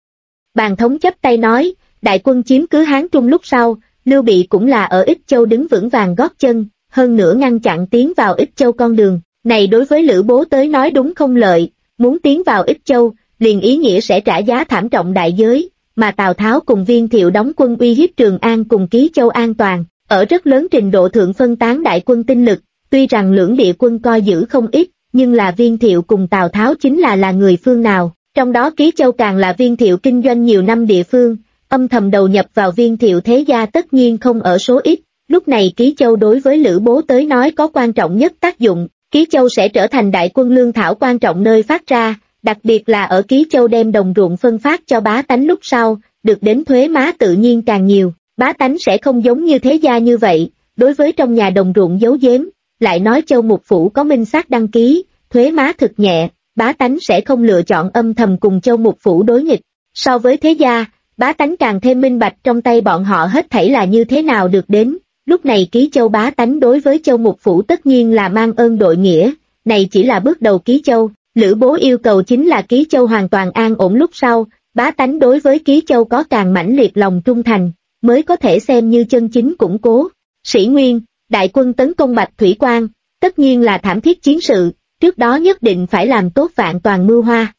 Bàn thống chắp tay nói, đại quân chiếm cứ Hán Trung lúc sau, Lưu Bị cũng là ở Ích Châu đứng vững vàng gót chân, hơn nữa ngăn chặn tiến vào Ích Châu con đường. Này đối với Lữ Bố tới nói đúng không lợi, muốn tiến vào Ích Châu, liền ý nghĩa sẽ trả giá thảm trọng đại giới, mà Tào Tháo cùng Viên Thiệu đóng quân uy hiếp Trường An cùng Ký Châu an toàn, ở rất lớn trình độ thượng phân tán đại quân tinh lực, tuy rằng lưỡng địa quân coi giữ không ít, nhưng là Viên Thiệu cùng Tào Tháo chính là người phương nào, trong đó Ký Châu càng là Viên Thiệu kinh doanh nhiều năm địa phương, âm thầm đầu nhập vào Viên Thiệu thế gia tất nhiên không ở số ít, lúc này Ký Châu đối với Lữ Bố tới nói có quan trọng nhất tác dụng, Ký Châu sẽ trở thành đại quân lương thảo quan trọng nơi phát ra, đặc biệt là ở Ký Châu đem đồng ruộng phân phát cho bá tánh lúc sau, được đến thuế má tự nhiên càng nhiều, bá tánh sẽ không giống như thế gia như vậy, đối với trong nhà đồng ruộng giấu giếm, lại nói Châu Mục Phủ có minh xác đăng ký, thuế má thực nhẹ, bá tánh sẽ không lựa chọn âm thầm cùng Châu Mục Phủ đối nghịch, so với thế gia, bá tánh càng thêm minh bạch trong tay bọn họ hết thảy là như thế nào được đến, lúc này Ký Châu bá tánh đối với Châu Mục Phủ tất nhiên là mang ơn đội nghĩa, này chỉ là bước đầu Ký Châu. Lữ Bố yêu cầu chính là Ký Châu hoàn toàn an ổn lúc sau, bá tánh đối với Ký Châu có càng mãnh liệt lòng trung thành, mới có thể xem như chân chính củng cố. Sĩ Nguyên, đại quân tấn công Bạch Thủy Quan, tất nhiên là thảm thiết chiến sự, trước đó nhất định phải làm tốt vạn toàn mưu hoa.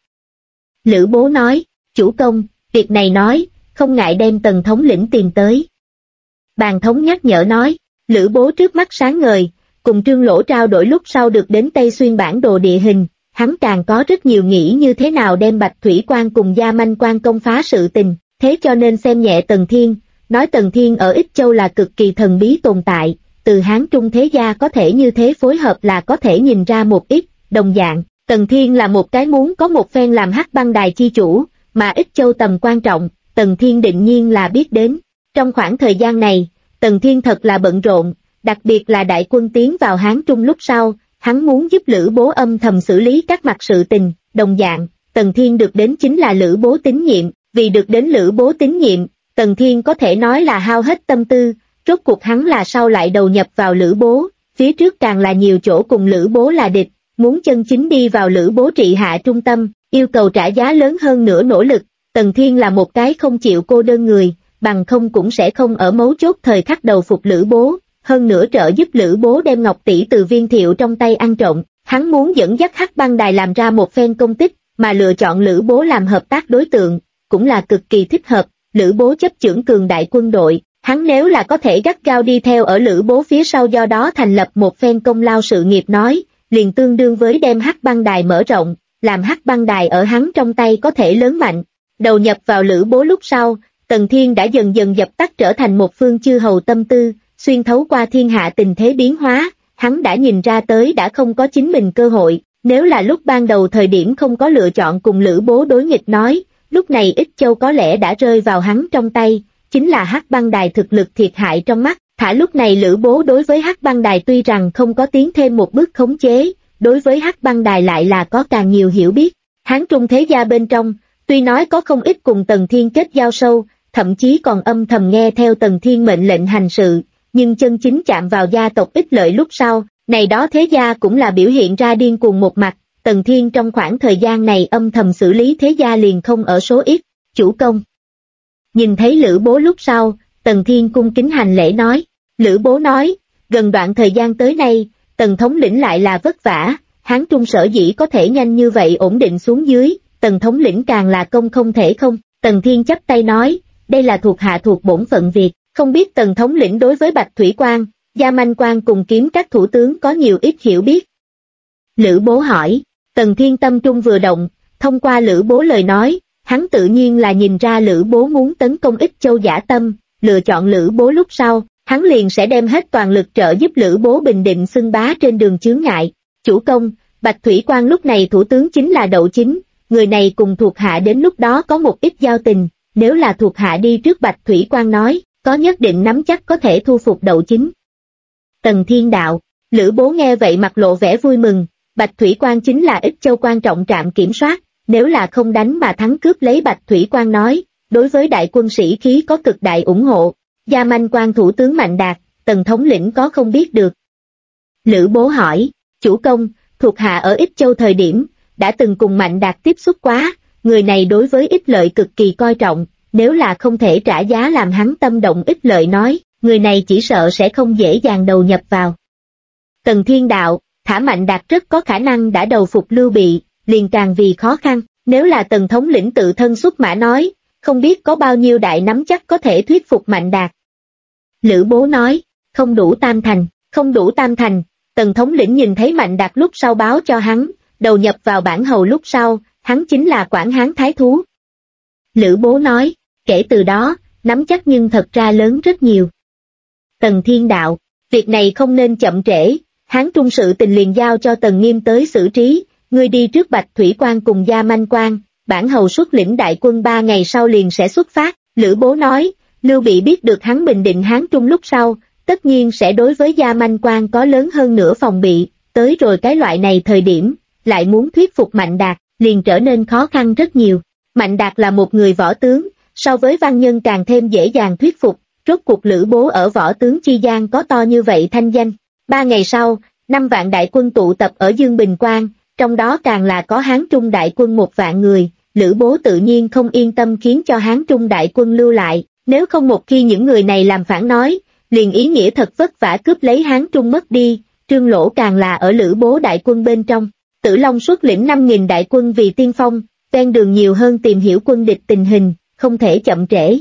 Lữ Bố nói, chủ công, việc này nói, không ngại đem Tần thống lĩnh tìm tới. Bàn thống nhắc nhở nói, Lữ Bố trước mắt sáng ngời, cùng Trương Lỗ trao đổi lúc sau được đến Tây Xuyên bản đồ địa hình. Hắn càng có rất nhiều nghĩ như thế nào đem Bạch Thủy Quan cùng Gia Manh Quan công phá sự tình, thế cho nên xem nhẹ Tần Thiên, nói Tần Thiên ở Ích Châu là cực kỳ thần bí tồn tại, từ Hán Trung thế gia có thể như thế phối hợp là có thể nhìn ra một ít, đồng dạng, Tần Thiên là một cái muốn có một phen làm Hắc Băng Đài chi chủ, mà Ích Châu tầm quan trọng, Tần Thiên định nhiên là biết đến. Trong khoảng thời gian này, Tần Thiên thật là bận rộn, đặc biệt là đại quân tiến vào Hán Trung lúc sau, hắn muốn giúp Lữ Bố âm thầm xử lý các mặt sự tình, đồng dạng, Tần Thiên được đến chính là Lữ Bố tín nhiệm, vì được đến Lữ Bố tín nhiệm, Tần Thiên có thể nói là hao hết tâm tư, rốt cuộc hắn là sau lại đầu nhập vào Lữ Bố, phía trước càng là nhiều chỗ cùng Lữ Bố là địch, muốn chân chính đi vào Lữ Bố trị hạ trung tâm, yêu cầu trả giá lớn hơn nữa nỗ lực, Tần Thiên là một cái không chịu cô đơn người, bằng không cũng sẽ không ở mấu chốt thời khắc đầu phục Lữ Bố. Hơn nữa trợ giúp Lữ Bố đem Ngọc Tỷ từ Viên Thiệu trong tay ăn trộm, hắn muốn dẫn dắt Hắc Băng Đài làm ra một phen công tích, mà lựa chọn Lữ Bố làm hợp tác đối tượng, cũng là cực kỳ thích hợp. Lữ Bố chấp chưởng cường đại quân đội, hắn nếu là có thể gắt gao đi theo ở Lữ Bố phía sau do đó thành lập một phen công lao sự nghiệp nói, liền tương đương với đem Hắc Băng Đài mở rộng, làm Hắc Băng Đài ở hắn trong tay có thể lớn mạnh. Đầu nhập vào Lữ Bố lúc sau, Tần Thiên đã dần dần dập tắt trở thành một phương chư hầu tâm tư, xuyên thấu qua thiên hạ tình thế biến hóa, hắn đã nhìn ra tới đã không có chính mình cơ hội, nếu là lúc ban đầu thời điểm không có lựa chọn cùng Lữ Bố đối nghịch nói, lúc này Ích Châu có lẽ đã rơi vào hắn trong tay, chính là Hắc Băng Đài thực lực thiệt hại trong mắt, thả lúc này Lữ Bố đối với Hắc Băng Đài tuy rằng không có tiến thêm một bước khống chế, đối với Hắc Băng Đài lại là có càng nhiều hiểu biết, Hán Trung thế gia bên trong, tuy nói có không ít cùng Tần Thiên kết giao sâu, thậm chí còn âm thầm nghe theo Tần Thiên mệnh lệnh hành sự, nhưng chân chính chạm vào gia tộc ích lợi lúc sau, này đó thế gia cũng là biểu hiện ra điên cuồng một mặt, Tần Thiên trong khoảng thời gian này âm thầm xử lý thế gia liền không ở số ít, chủ công. Nhìn thấy Lữ Bố lúc sau, Tần Thiên cung kính hành lễ nói, Lữ Bố nói, gần đoạn thời gian tới nay, Tần thống lĩnh lại là vất vả, Hán Trung sở dĩ có thể nhanh như vậy ổn định xuống dưới, Tần thống lĩnh càng là công không thể không, Tần Thiên chắp tay nói, đây là thuộc hạ thuộc bổn phận việc. Không biết Tần thống lĩnh đối với Bạch Thủy Quan, Gia Manh Quan cùng kiếm các thủ tướng có nhiều ít hiểu biết. Lữ Bố hỏi, Tần Thiên tâm trung vừa động, thông qua Lữ Bố lời nói, hắn tự nhiên là nhìn ra Lữ Bố muốn tấn công Ích Châu giả tâm, lựa chọn Lữ Bố lúc sau, hắn liền sẽ đem hết toàn lực trợ giúp Lữ Bố bình định xưng bá trên đường chướng ngại. Chủ công, Bạch Thủy Quan lúc này thủ tướng chính là Đậu Chính, người này cùng thuộc hạ đến lúc đó có một ít giao tình, nếu là thuộc hạ đi trước Bạch Thủy Quan nói, có nhất định nắm chắc có thể thu phục Đậu Chính. Tần Thiên đạo, Lữ Bố nghe vậy mặt lộ vẻ vui mừng, Bạch Thủy Quan chính là Ích Châu quan trọng trạm kiểm soát, nếu là không đánh mà thắng cướp lấy Bạch Thủy Quan nói, đối với đại quân sĩ khí có cực đại ủng hộ. Gia Manh Quan thủ tướng Mạnh Đạt, Tần thống lĩnh có không biết được. Lữ Bố hỏi, chủ công, thuộc hạ ở Ích Châu thời điểm, đã từng cùng Mạnh Đạt tiếp xúc quá, người này đối với ích lợi cực kỳ coi trọng, nếu là không thể trả giá làm hắn tâm động ích lợi nói, người này chỉ sợ sẽ không dễ dàng đầu nhập vào. Tần Thiên Đạo, thả Mạnh Đạt rất có khả năng đã đầu phục Lưu Bị, liền càng vì khó khăn, nếu là Tần thống lĩnh tự thân xuất mã nói, không biết có bao nhiêu đại nắm chắc có thể thuyết phục Mạnh Đạt. Lữ Bố nói, không đủ tam thành, không đủ tam thành, Tần thống lĩnh nhìn thấy Mạnh Đạt lúc sau báo cho hắn, đầu nhập vào bản hầu lúc sau, hắn chính là Quảng Hán Thái Thú. Lữ Bố nói, kể từ đó, nắm chắc nhưng thật ra lớn rất nhiều. Tần Thiên Đạo, việc này không nên chậm trễ, Hán Trung sự tình liền giao cho Tần Nghiêm tới xử trí, ngươi đi trước Bạch Thủy Quan cùng Gia Manh Quan, bản hầu xuất lĩnh đại quân 3 ngày sau liền sẽ xuất phát. Lữ Bố nói, Lưu Bị biết được hắn bình định Hán Trung lúc sau, tất nhiên sẽ đối với Gia Manh Quan có lớn hơn nữa phòng bị, tới rồi cái loại này thời điểm, lại muốn thuyết phục Mạnh Đạt, liền trở nên khó khăn rất nhiều. Mạnh Đạt là một người võ tướng, so với văn nhân càng thêm dễ dàng thuyết phục, rốt cuộc Lữ Bố ở võ tướng chi gian có to như vậy thanh danh. 3 ngày sau, 5 vạn đại quân tụ tập ở Dương Bình Quan, trong đó càng là có Hán Trung đại quân 1 vạn người, Lữ Bố tự nhiên không yên tâm khiến cho Hán Trung đại quân lưu lại, nếu không một khi những người này làm phản nói, liền ý nghĩa thật vất vả cướp lấy Hán Trung mất đi, Trương Lỗ càng là ở Lữ Bố đại quân bên trong. Tử Long xuất lĩnh 5.000 đại quân vì tiên phong, ven đường nhiều hơn tìm hiểu quân địch tình hình, không thể chậm trễ.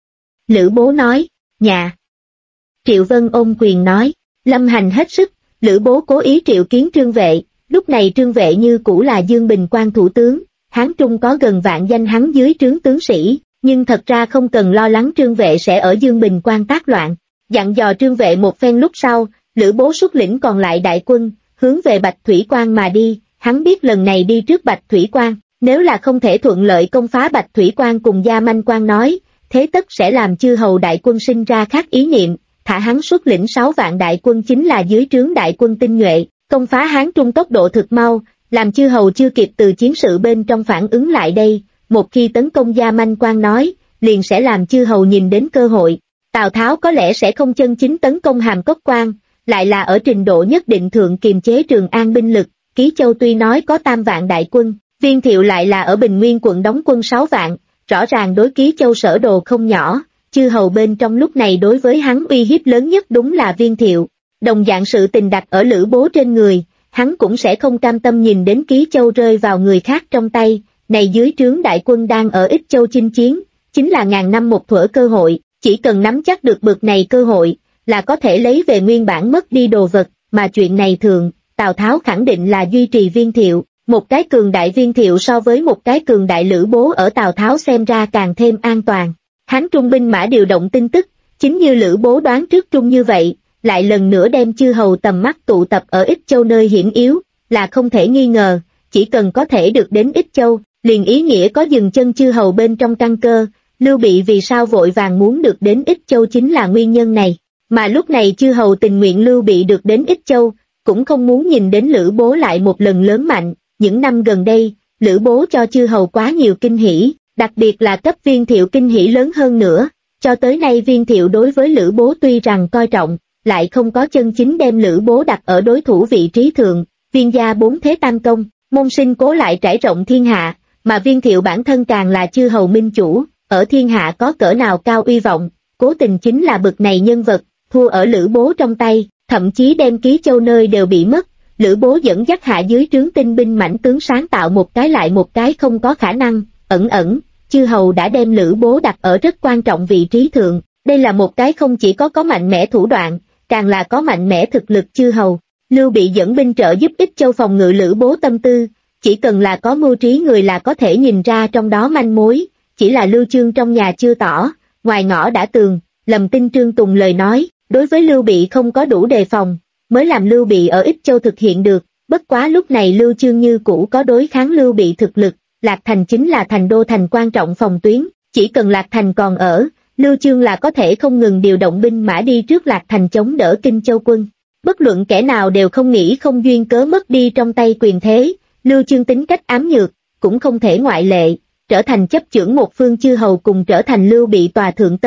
Lữ Bố nói, nhà. Triệu Vân ôm quyền nói, lâm hành hết sức, Lữ Bố cố ý triệu kiến Trương Vệ, lúc này Trương Vệ như cũ là Dương Bình Quan thủ tướng, Hán Trung có gần vạn danh hắn dưới trướng tướng sĩ, nhưng thật ra không cần lo lắng Trương Vệ sẽ ở Dương Bình Quan tác loạn. Dặn dò Trương Vệ một phen lúc sau, Lữ Bố xuất lĩnh còn lại đại quân, hướng về Bạch Thủy Quan mà đi, hắn biết lần này đi trước Bạch Thủy Quan, nếu là không thể thuận lợi công phá Bạch Thủy Quan cùng Gia Manh Quan nói, thế tất sẽ làm chư hầu đại quân sinh ra khác ý niệm, thả hắn xuất lĩnh 6 vạn đại quân chính là dưới trướng đại quân tinh nhuệ, công phá Hán Trung tốc độ thực mau, làm chư hầu chưa kịp từ chiến sự bên trong phản ứng lại đây, một khi tấn công Gia Manh Quan nói, liền sẽ làm chư hầu nhìn đến cơ hội. Tào Tháo có lẽ sẽ không chân chính tấn công Hàm Cốc Quan, lại là ở trình độ nhất định thượng kiềm chế Trường An binh lực, Ký Châu tuy nói có 3 vạn đại quân, Viên Thiệu lại là ở Bình Nguyên quận đóng quân 6 vạn, rõ ràng đối Ký Châu sở đồ không nhỏ, chư hầu bên trong lúc này đối với hắn uy hiếp lớn nhất đúng là Viên Thiệu, đồng dạng sự tình đặt ở Lữ Bố trên người, hắn cũng sẽ không cam tâm nhìn đến Ký Châu rơi vào người khác trong tay, này dưới trướng đại quân đang ở Ích Châu chinh chiến, chính là ngàn năm một thuở cơ hội, chỉ cần nắm chắc được bực này cơ hội, là có thể lấy về nguyên bản mất đi đồ vật, mà chuyện này thường, Tào Tháo khẳng định là duy trì Viên Thiệu, một cái cường đại Viên Thiệu so với một cái cường đại Lữ Bố ở Tào Tháo xem ra càng thêm an toàn. Hán Trung binh mã điều động tin tức, chính như Lữ Bố đoán trước Trung như vậy, lại lần nữa đem chư hầu tầm mắt tụ tập ở Ích Châu nơi hiểm yếu, là không thể nghi ngờ, chỉ cần có thể được đến Ích Châu, liền ý nghĩa có dừng chân chư hầu bên trong căn cơ, Lưu Bị vì sao vội vàng muốn được đến Ích Châu chính là nguyên nhân này, mà lúc này chư hầu tình nguyện Lưu Bị được đến Ích Châu, cũng không muốn nhìn đến Lữ Bố lại một lần lớn mạnh, những năm gần đây, Lữ Bố cho chư hầu quá nhiều kinh hỉ, đặc biệt là cấp Viên Thiệu kinh hỉ lớn hơn nữa, cho tới nay Viên Thiệu đối với Lữ Bố tuy rằng coi trọng, lại không có chân chính đem Lữ Bố đặt ở đối thủ vị trí thượng, Viên gia 4 thế tam công, môn sinh cố lại trải rộng thiên hạ, mà Viên Thiệu bản thân càng là chư hầu minh chủ, ở thiên hạ có cỡ nào cao uy vọng, cố tình chính là bực này nhân vật, thua ở Lữ Bố trong tay, thậm chí đem Ký Châu nơi đều bị mất, Lữ Bố dẫn dắt hạ dưới trướng tinh binh mãnh tướng sáng tạo một cái lại một cái không có khả năng, ẩn, chư hầu đã đem Lữ Bố đặt ở rất quan trọng vị trí thượng, đây là một cái không chỉ có mạnh mẽ thủ đoạn, càng là có mạnh mẽ thực lực chư hầu. Lưu Bị dẫn binh trợ giúp Ích Châu phòng ngự Lữ Bố tâm tư, chỉ cần là có mưu trí người là có thể nhìn ra trong đó manh mối, chỉ là Lưu Chương trong nhà chưa tỏ, ngoài ngõ đã tường, lầm tin Trương Tùng lời nói, đối với Lưu Bị không có đủ đề phòng, mới làm Lưu Bị ở Ích Châu thực hiện được, bất quá lúc này Lưu Chương như cũ có đối kháng Lưu Bị thực lực, Lạc Thành chính là thành đô thành quan trọng phòng tuyến, chỉ cần Lạc Thành còn ở, Lưu Chương là có thể không ngừng điều động binh mã đi trước Lạc Thành chống đỡ Kinh Châu quân. Bất luận kẻ nào đều không nghĩ không duyên cớ mất đi trong tay quyền thế, Lưu Chương tính cách ám nhược, cũng không thể ngoại lệ, trở thành chấp chưởng một phương chư hầu cùng trở thành Lưu Bị tòa thượng tân,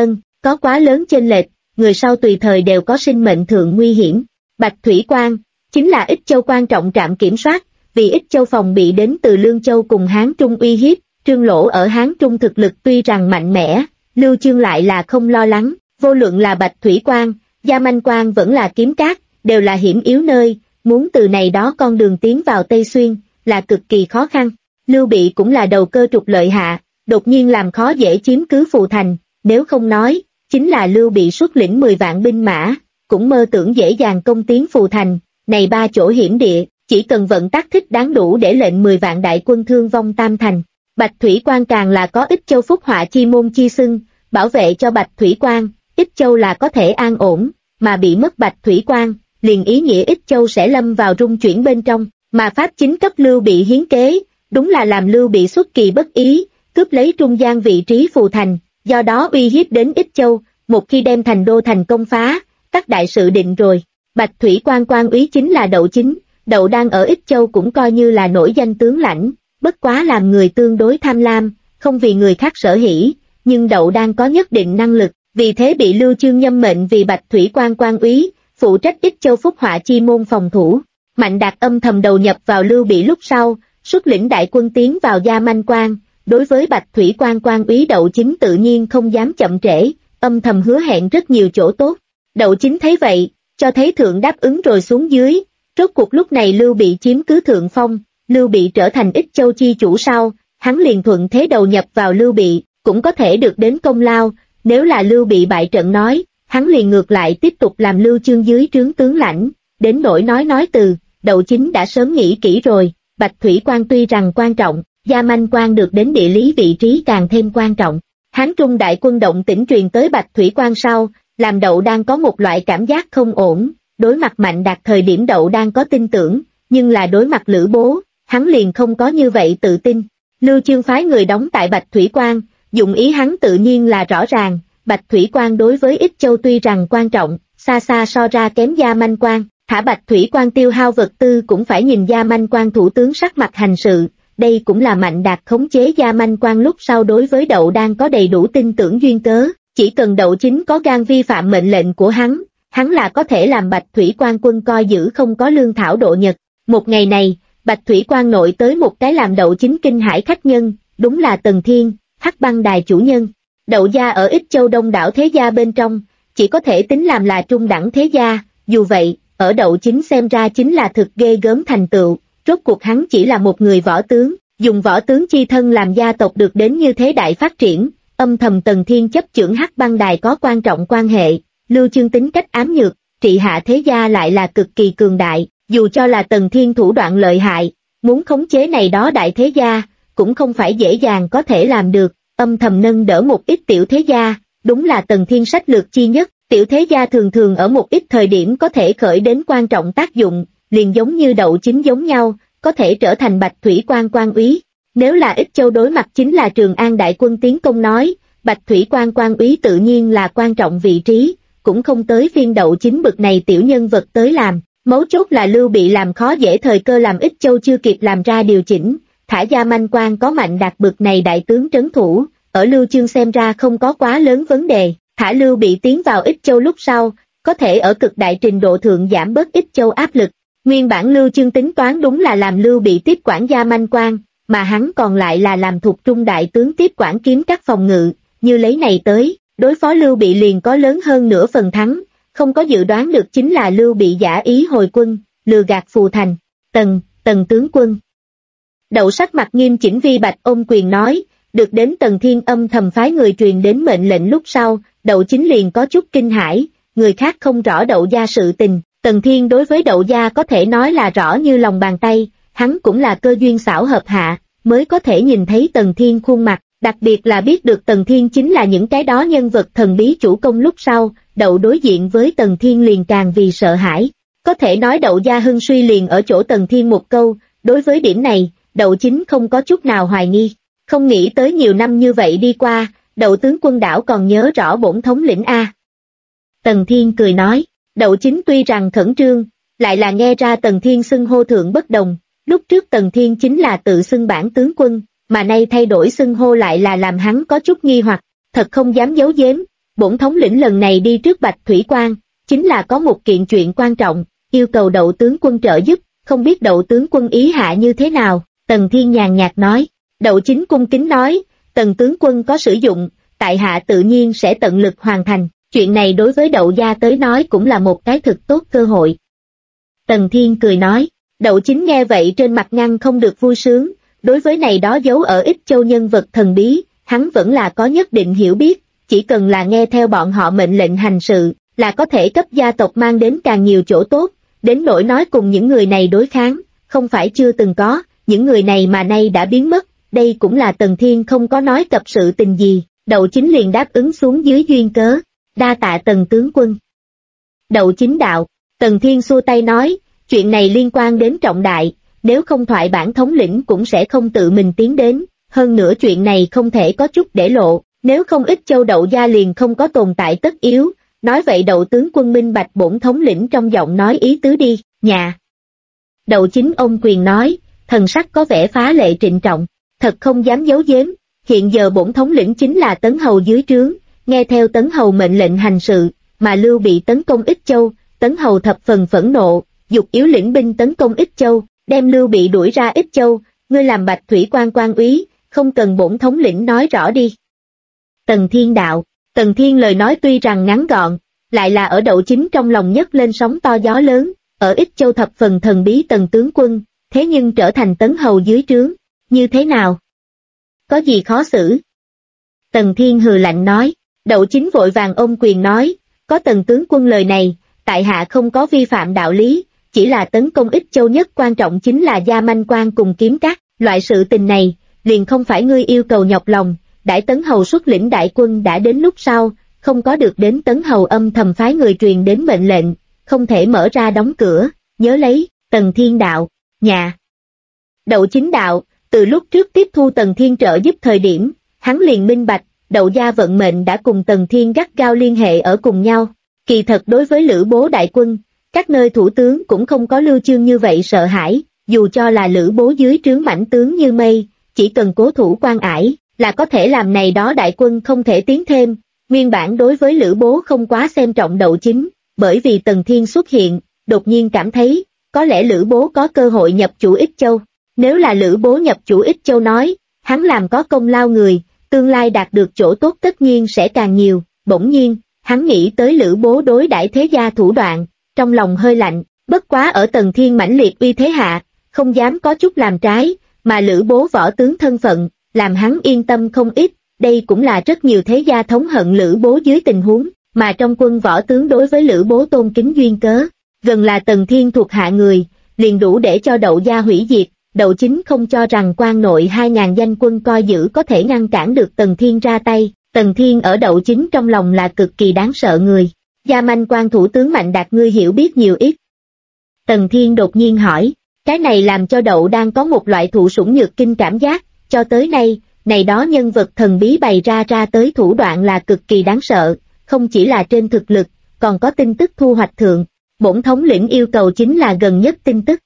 có quá lớn chênh lệch, người sau tùy thời đều có sinh mệnh thượng nguy hiểm. Bạch Thủy Quan, chính là Ích Châu quan trọng trạm kiểm soát, vì Ích Châu phòng bị đến từ Lương Châu cùng Hán Trung uy hiếp, Trương Lỗ ở Hán Trung thực lực tuy rằng mạnh mẽ, Lưu Chương lại là không lo lắng, vô luận là Bạch Thủy Quan, Gia Manh Quan vẫn là Kiếm Cát, đều là hiểm yếu nơi, muốn từ này đó con đường tiến vào Tây Xuyên, là cực kỳ khó khăn. Lưu Bị cũng là đầu cơ trục lợi hạ, đột nhiên làm khó dễ chiếm cứ Phù Thành, nếu không nói, chính là Lưu Bị xuất lĩnh 10 vạn binh mã, cũng mơ tưởng dễ dàng công tiến Phù Thành, này 3 chỗ hiểm địa, chỉ cần vận tác thích đáng đủ để lệnh 10 vạn đại quân thương vong tam thành. Bạch Thủy Quan càng là có Ích Châu phúc họa chi môn chi xưng, bảo vệ cho Bạch Thủy Quan, Ích Châu là có thể an ổn, mà bị mất Bạch Thủy Quan, liền ý nghĩa Ích Châu sẽ lâm vào rung chuyển bên trong, mà pháp chính cấp Lưu Bị hiến kế, đúng là làm Lưu Bị xuất kỳ bất ý, cướp lấy trung gian vị trí Phù Thành, do đó uy hiếp đến Ích Châu, một khi đem thành đô thành công phá, tất đại sự định rồi. Bạch Thủy Quan quan úy chính là Đậu Chính, Đậu đang ở Ích Châu cũng coi như là nổi danh tướng lãnh, bất quá làm người tương đối tham lam, không vì người khác sở hỉ, nhưng Đậu đang có nhất định năng lực, vì thế bị Lưu Chương nhâm mệnh vì Bạch Thủy Quan quan úy, phụ trách Ích Châu phúc họa chi môn phòng thủ. Mạnh Đạt âm thầm đầu nhập vào Lưu Bị lúc sau, xuất lĩnh đại quân tiến vào Gia Manh Quan, đối với Bạch Thủy Quan quan úy Đậu Chính tự nhiên không dám chậm trễ, âm thầm hứa hẹn rất nhiều chỗ tốt. Đậu Chính thấy vậy, cho thấy thượng đáp ứng rồi xuống dưới, rốt cuộc lúc này Lưu Bị chiếm cứ thượng phong, Lưu Bị trở thành Ích Châu chi chủ sau, hắn liền thuận thế đầu nhập vào Lưu Bị, cũng có thể được đến công lao, nếu là Lưu Bị bại trận nói, hắn liền ngược lại tiếp tục làm Lưu Chương dưới trướng tướng lãnh, đến nỗi nói từ, Đậu Chính đã sớm nghĩ kỹ rồi, Bạch Thủy Quan tuy rằng quan trọng, Gia Manh Quan được đến địa lý vị trí càng thêm quan trọng. Hán Trung đại quân động tĩnh truyền tới Bạch Thủy Quan sau, làm Đậu đang có một loại cảm giác không ổn, đối mặt Mạnh Đạt thời điểm Đậu đang có tin tưởng, nhưng là đối mặt Lữ Bố, hắn liền không có như vậy tự tin. Lưu Chương phái người đóng tại Bạch Thủy Quan, dụng ý hắn tự nhiên là rõ ràng, Bạch Thủy Quan đối với Ích Châu tuy rằng quan trọng, xa xa so ra kém Gia Manh Quan, thả Bạch Thủy Quan tiêu hao vật tư cũng phải nhìn Gia Manh Quan thủ tướng sắc mặt hành sự, đây cũng là Mạnh Đạt khống chế Gia Manh Quan lúc sau đối với Đậu đang có đầy đủ tin tưởng duyên cớ, chỉ cần Đậu Chính có gan vi phạm mệnh lệnh của hắn là có thể làm Bạch Thủy Quan quân coi giữ không có lương thảo độ nhật. Một ngày này, Bạch Thủy Quan nội tới một cái làm Đậu Chính kinh hãi khách nhân, đúng là Tần Thiên, Hắc Băng Đài chủ nhân. Đậu gia ở Ích Châu đông đảo thế gia bên trong, chỉ có thể tính làm là trung đẳng thế gia, dù vậy, ở Đậu Chính xem ra chính là thực ghê gớm thành tựu, rốt cuộc hắn chỉ là một người võ tướng, dùng võ tướng chi thân làm gia tộc được đến như thế đại phát triển, âm thầm Tần Thiên chấp chưởng Hắc Băng Đài có quan trọng quan hệ, Lưu Chương tính cách ám nhược, trị hạ thế gia lại là cực kỳ cường đại, dù cho là Tần Thiên thủ đoạn lợi hại, muốn khống chế này đó đại thế gia, cũng không phải dễ dàng có thể làm được, âm thầm nâng đỡ một ít tiểu thế gia, đúng là Tần Thiên sách lược chi nhất, tiểu thế gia thường thường ở một ít thời điểm có thể khởi đến quan trọng tác dụng, liền giống như Đậu Chính giống nhau, có thể trở thành Bạch Thủy Quan quan úy. Nếu là Ích Châu đối mặt chính là Trường An đại quân tiến công nói, Bạch Thủy Quan quan úy tự nhiên là quan trọng vị trí, cũng không tới phiên Đậu Chính bực này tiểu nhân vật tới làm. Mấu chốt là Lưu Bị làm khó dễ thời cơ làm Ích Châu chưa kịp làm ra điều chỉnh, thả Gia Manh Quan có Mạnh Đạt bực này đại tướng trấn thủ, ở Lưu Chương xem ra không có quá lớn vấn đề, thả Lưu Bị tiến vào Ích Châu lúc sau, có thể ở cực đại trình độ thượng giảm bớt Ích Châu áp lực. Nguyên bản Lưu Chương tính toán đúng là làm Lưu Bị tiếp quản Gia Manh Quan, mà hắn còn lại là làm thuộc trung đại tướng tiếp quản Kiếm Các phòng ngự, như lấy này tới, đối phó Lưu Bị liền có lớn hơn nửa phần thắng. Không có dự đoán được chính là Lưu Bị giả ý hồi quân, lừa gạt Phù Thành. Tần tướng quân. Đậu sắc mặt nghiêm chỉnh vi bạch ôm quyền nói, được đến Tần Thiên âm thầm phái người truyền đến mệnh lệnh lúc sau, Đậu Chính liền có chút kinh hãi, người khác không rõ Đậu gia sự tình, Tần Thiên đối với Đậu gia có thể nói là rõ như lòng bàn tay, hắn cũng là cơ duyên xảo hợp hạ, mới có thể nhìn thấy Tần Thiên khuôn mặt, đặc biệt là biết được Tần Thiên chính là những cái đó nhân vật thần bí chủ công lúc sau, Đậu đối diện với Tần Thiên liền càng vì sợ hãi. Có thể nói Đậu gia hưng suy liền ở chỗ Tần Thiên một câu, đối với điểm này, Đậu Chính không có chút nào hoài nghi. Không nghĩ tới nhiều năm như vậy đi qua, Đậu tướng quân đảo còn nhớ rõ bổn thống lĩnh A. Tần Thiên cười nói, Đậu Chính tuy rằng khẩn trương, lại là nghe ra Tần Thiên xưng hô thượng bất đồng, lúc trước Tần Thiên chính là tự xưng bản tướng quân, mà nay thay đổi xưng hô lại là làm hắn có chút nghi hoặc, thật không dám giấu giếm. Bổn thống lĩnh lần này đi trước Bạch Thủy Quan, chính là có một kiện chuyện quan trọng, yêu cầu Đậu tướng quân trợ giúp, không biết Đậu tướng quân ý hạ như thế nào. Tần Thiên nhàn nhạt nói. Đậu Chính cung kính nói, Tần tướng quân có sử dụng, tại hạ tự nhiên sẽ tận lực hoàn thành, chuyện này đối với Đậu gia tới nói cũng là một cái thực tốt cơ hội. Tần Thiên cười nói, Đậu Chính nghe vậy trên mặt ngăn không được vui sướng, đối với này đó giấu ở Ích Châu nhân vật thần bí, hắn vẫn là có nhất định hiểu biết, chỉ cần là nghe theo bọn họ mệnh lệnh hành sự, là có thể cấp gia tộc mang đến càng nhiều chỗ tốt, đến nỗi nói cùng những người này đối kháng, không phải chưa từng có, những người này mà nay đã biến mất, đây cũng là Tần Thiên không có nói cập sự tình gì, Đậu Chính liền đáp ứng xuống dưới duyên cớ, đa tạ Tần tướng quân. Đậu Chính đạo, Tần Thiên xua tay nói, chuyện này liên quan đến trọng đại, nếu không thoại bản thống lĩnh cũng sẽ không tự mình tiến đến, hơn nữa chuyện này không thể có chút để lộ, nếu không Ích Châu Đậu gia liền không có tồn tại tất yếu, nói vậy Đậu tướng quân minh bạch bổn thống lĩnh trong giọng nói ý tứ đi, nhà. Đậu Chính ông quyền nói, thần sắc có vẻ phá lệ trịnh trọng, thật không dám giấu giếm, hiện giờ bổn thống lĩnh chính là Tấn Hầu dưới trướng, nghe theo Tấn Hầu mệnh lệnh hành sự, mà Lưu bị tấn công Ích Châu, Tấn Hầu thập phần phẫn nộ, dục yếu lĩnh binh tấn công Ích Châu, đem Lưu bị đuổi ra Ích Châu, ngươi làm Bạch Thủy Quan quan úy, không cần bổn thống lĩnh nói rõ đi. Tần Thiên đạo, Tần Thiên lời nói tuy rằng ngắn gọn, lại là ở Đậu Chính trong lòng nhấc lên sóng to gió lớn, ở Ích Châu thập phần thần bí Tần tướng quân, thế nhưng trở thành Tấn Hầu dưới trướng, như thế nào? Có gì khó xử? Tần Thiên hừ lạnh nói, Đậu Chính vội vàng ôm quyền nói, có Tần tướng quân lời này, tại hạ không có vi phạm đạo lý, chỉ là tấn công Ích Châu nhất quan trọng chính là Gia Manh Quan cùng kiếm cắt, loại sự tình này, liền không phải ngươi yêu cầu nhọc lòng, đãi Tấn Hầu xuất lĩnh đại quân đã đến lúc sau, không có được đến Tấn Hầu âm thầm phái người truyền đến mệnh lệnh, không thể mở ra đóng cửa, nhớ lấy, Tần Thiên đạo, nhà. Đậu Chính đạo, từ lúc trước tiếp thu Tần Thiên trợ giúp thời điểm, hắn liền minh bạch, Đậu gia vận mệnh đã cùng Tần Thiên gắt gao liên hệ ở cùng nhau, kỳ thật đối với Lữ Bố đại quân, các nơi thủ tướng cũng không có Lưu Chương như vậy sợ hãi, dù cho là Lữ Bố dưới trướng mãnh tướng như mây, chỉ cần cố thủ Quan Ải, là có thể làm này đó đại quân không thể tiến thêm, nguyên bản đối với Lữ Bố không quá xem trọng Đậu Chính, bởi vì Tần Thiên xuất hiện, đột nhiên cảm thấy, có lẽ Lữ Bố có cơ hội nhập chủ Ích Châu, nếu là Lữ Bố nhập chủ Ích Châu nói, hắn làm có công lao người, tương lai đạt được chỗ tốt tất nhiên sẽ càng nhiều, bỗng nhiên, hắn nghĩ tới Lữ Bố đối đãi thế gia thủ đoạn, trong lòng hơi lạnh, bất quá ở Tần Thiên mãnh liệt uy thế hạ, không dám có chút làm trái, mà Lữ Bố võ tướng thân phận, làm hắn yên tâm không ít, đây cũng là rất nhiều thế gia thống hận Lữ Bố dưới tình huống, mà trong quân võ tướng đối với Lữ Bố tôn kính duyên cớ, gần là Tần Thiên thuộc hạ người, liền đủ để cho Đậu gia hủy diệt, Đậu Chính không cho rằng quan nội 2.000 danh quân coi giữ có thể ngăn cản được Tần Thiên ra tay, Tần Thiên ở Đậu Chính trong lòng là cực kỳ đáng sợ người. Gia Manh Quan thủ tướng Mạnh Đạt ngươi hiểu biết nhiều ít. Tần Thiên đột nhiên hỏi, cái này làm cho Đậu đang có một loại thụ sủng nhược kinh cảm giác, cho tới nay, này đó nhân vật thần bí bày ra tới thủ đoạn là cực kỳ đáng sợ, không chỉ là trên thực lực, còn có tin tức thu hoạch thượng, bổn thống lĩnh yêu cầu chính là gần nhất tin tức.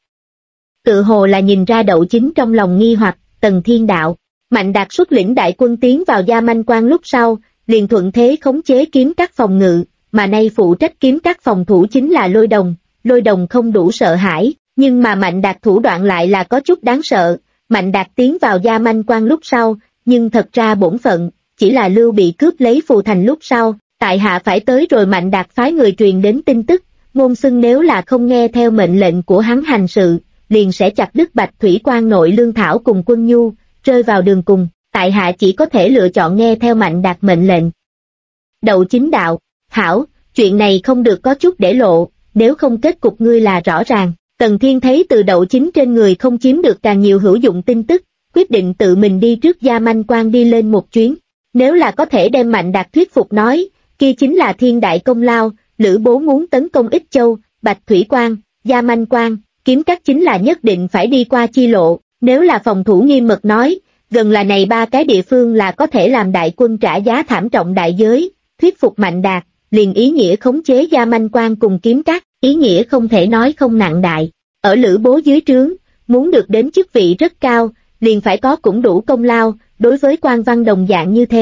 Tự hồ là nhìn ra Đậu Chính trong lòng nghi hoặc, Tần Thiên đạo, Mạnh Đạt xuất lĩnh đại quân tiến vào Gia Manh Quan lúc sau, liền thuận thế khống chế kiếm các phòng ngự, mà nay phụ trách kiếm các phòng thủ chính là Lôi Đồng không đủ sợ hãi, nhưng mà Mạnh Đạt thủ đoạn lại là có chút đáng sợ, Mạnh Đạt tiến vào Gia Manh Quan lúc sau, nhưng thật ra bổn phận, chỉ là Lưu bị cướp lấy Phù Thành lúc sau, tại hạ phải tới rồi Mạnh Đạt phái người truyền đến tin tức, ngôn xưng nếu là không nghe theo mệnh lệnh của hắn hành sự, liền sẽ chặt đứt Bạch Thủy Quan nội lương thảo cùng quân nhu, rơi vào đường cùng, tại hạ chỉ có thể lựa chọn nghe theo Mạnh Đạt mệnh lệnh. Đậu Chính đạo, hảo, chuyện này không được có chút để lộ, nếu không kết cục ngươi là rõ ràng. Tần Thiên thấy từ Đậu Chính trên người không chiếm được càng nhiều hữu dụng tin tức, quyết định tự mình đi trước Gia Manh Quan đi lên một chuyến. Nếu là có thể đem Mạnh Đạt thuyết phục nói, kia chính là thiên đại công lao, Lữ Bố muốn tấn công Ích Châu, Bạch Thủy Quan, Gia Manh Quan, kiếm các chính là nhất định phải đi qua chi lộ, nếu là phòng thủ nghiêm mật nói, gần là này 3 cái địa phương là có thể làm đại quân trả giá thảm trọng đại giới, thuyết phục Mạnh Đạt, liền ý nghĩa khống chế Gia Manh Quan cùng kiếm các, ý nghĩa không thể nói không nặng đại. Ở Lữ Bố dưới trướng, muốn được đến chức vị rất cao, liền phải có cũng đủ công lao, đối với quan văn đồng dạng như thế,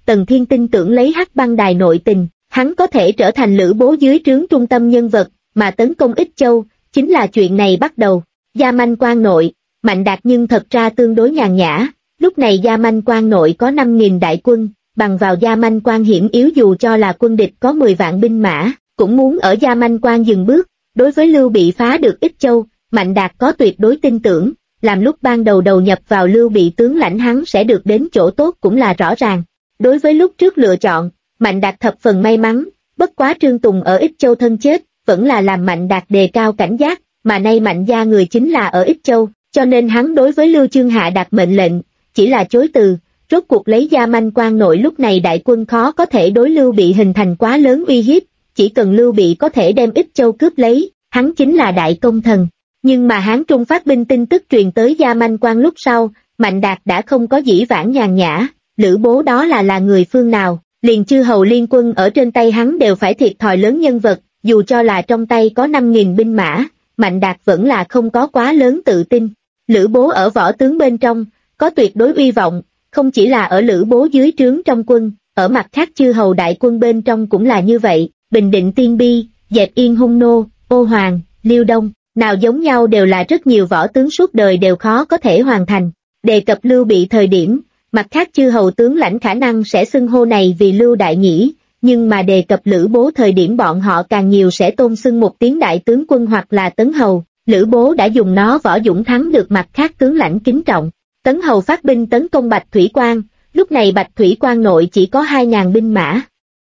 Tần Thiên tin tưởng lấy Hắc Băng Đài nội tình, hắn có thể trở thành Lữ Bố dưới trướng trung tâm nhân vật, mà tấn công Ích Châu, chính là chuyện này bắt đầu. Gia Manh Quan nội, Mạnh Đạt nhưng thật ra tương đối nhàn nhã, lúc này Gia Manh Quan nội có 5.000 đại quân, bằng vào Gia Manh Quan hiểm yếu dù cho là quân địch có 10 vạn binh mã, cũng muốn ở Gia Manh Quan dừng bước. Đối với Lưu Bị phá được Ích Châu, Mạnh Đạt có tuyệt đối tin tưởng, làm lúc ban đầu đầu nhập vào Lưu Bị tướng lãnh hắn sẽ được đến chỗ tốt cũng là rõ ràng. Đối với lúc trước lựa chọn, Mạnh Đạt thập phần may mắn, bất quá Trương Tùng ở Ích Châu thân chết, vẫn là làm Mạnh Đạt đề cao cảnh giác, mà nay Mạnh gia người chính là ở Ích Châu, cho nên hắn đối với Lưu Chương hạ đạt mệnh lệnh, chỉ là chối từ. Rốt cuộc lấy Gia Manh Quan nội lúc này đại quân khó có thể đối Lưu Bị hình thành quá lớn uy hiếp, chỉ cần Lưu Bị có thể đem Ích Châu cướp lấy, hắn chính là đại công thần. Nhưng mà Hán Trung phát binh tin tức truyền tới Gia Manh Quan lúc sau, Mạnh Đạt đã không có dĩ vãng nhàn nhã, Lữ Bố đó là người phương nào, liền chư hầu liên quân ở trên tay hắn đều phải thiệt thòi lớn nhân vật, dù cho là trong tay có 5.000 binh mã, Mạnh Đạt vẫn là không có quá lớn tự tin. Lữ Bố ở võ tướng bên trong, có tuyệt đối uy vọng, không chỉ là ở Lữ Bố dưới trướng trong quân, ở mặt khác chư hầu đại quân bên trong cũng là như vậy, Bình Định Tiên Bi, Dẹp Yên Hung Nô, Ô Hoàng, Liêu Đông, nào giống nhau đều là rất nhiều võ tướng suốt đời đều khó có thể hoàn thành. Đề cập Lưu Bị thời điểm, mặt khác chư hầu tướng lãnh khả năng sẽ xưng hô này vì Lưu Đại Nhĩ, nhưng mà đề cập Lữ Bố thời điểm bọn họ càng nhiều sẽ tôn xưng một tiếng đại tướng quân hoặc là Tấn Hầu. Lữ Bố đã dùng nó Võ Dũng thắng được mặt khác tướng lãnh kính trọng. Tấn Hầu phát binh tấn công Bạch Thủy Quan, lúc này Bạch Thủy Quan nội chỉ có 2.000 binh mã.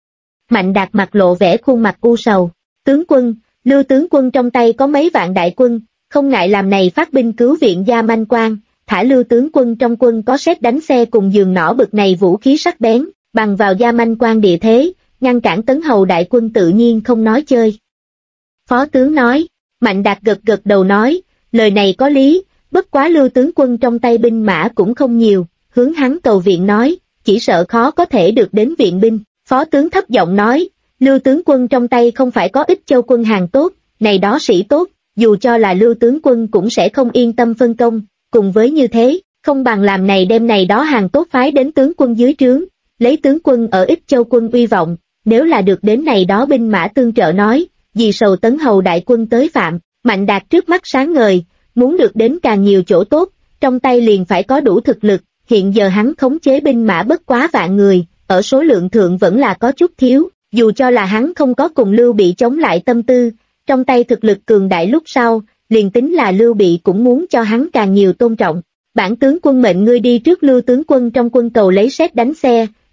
Mạnh Đạt mặt lộ vẻ khuôn mặt u sầu, tướng quân, Lưu tướng quân trong tay có mấy vạn đại quân, không ngại làm này phát binh cứu viện Gia Manh Quan, thả Lưu tướng quân trong quân có sét đánh xe cùng giường nỏ bực này vũ khí sắc bén, bằng vào Gia Manh Quan địa thế, ngăn cản Tấn Hầu đại quân tự nhiên không nói chơi. Phó tướng nói, Mạnh Đạt gật gật đầu nói, lời này có lý, bất quá Lưu tướng quân trong tay binh mã cũng không nhiều, hướng hắn cầu viện nói, chỉ sợ khó có thể được đến viện binh. Phó tướng thấp giọng nói, Lưu tướng quân trong tay không phải có Ích Châu quân hàng tốt, này đó sĩ tốt, dù cho là Lưu tướng quân cũng sẽ không yên tâm phân công, cùng với như thế, không bằng làm này đem này đó hàng tốt phái đến tướng quân dưới trướng, lấy tướng quân ở Ích Châu quân uy vọng, nếu là được đến này đó binh mã tương trợ nói, vì sầu Tấn Hầu đại quân tới phạm. Mạnh Đạt trước mắt sáng ngời, muốn được đến càng nhiều chỗ tốt, trong tay liền phải có đủ thực lực, hiện giờ hắn khống chế binh mã bất quá vạn người, ở số lượng thượng vẫn là có chút thiếu, dù cho là hắn không có cùng Lưu Bị chống lại tâm tư, trong tay thực lực cường đại lúc sau, liền tính là Lưu Bị cũng muốn cho hắn càng nhiều tôn trọng. Bản tướng quân mệnh ngươi đi trước Lưu tướng quân trong quân cầu lấy sét đánh xe,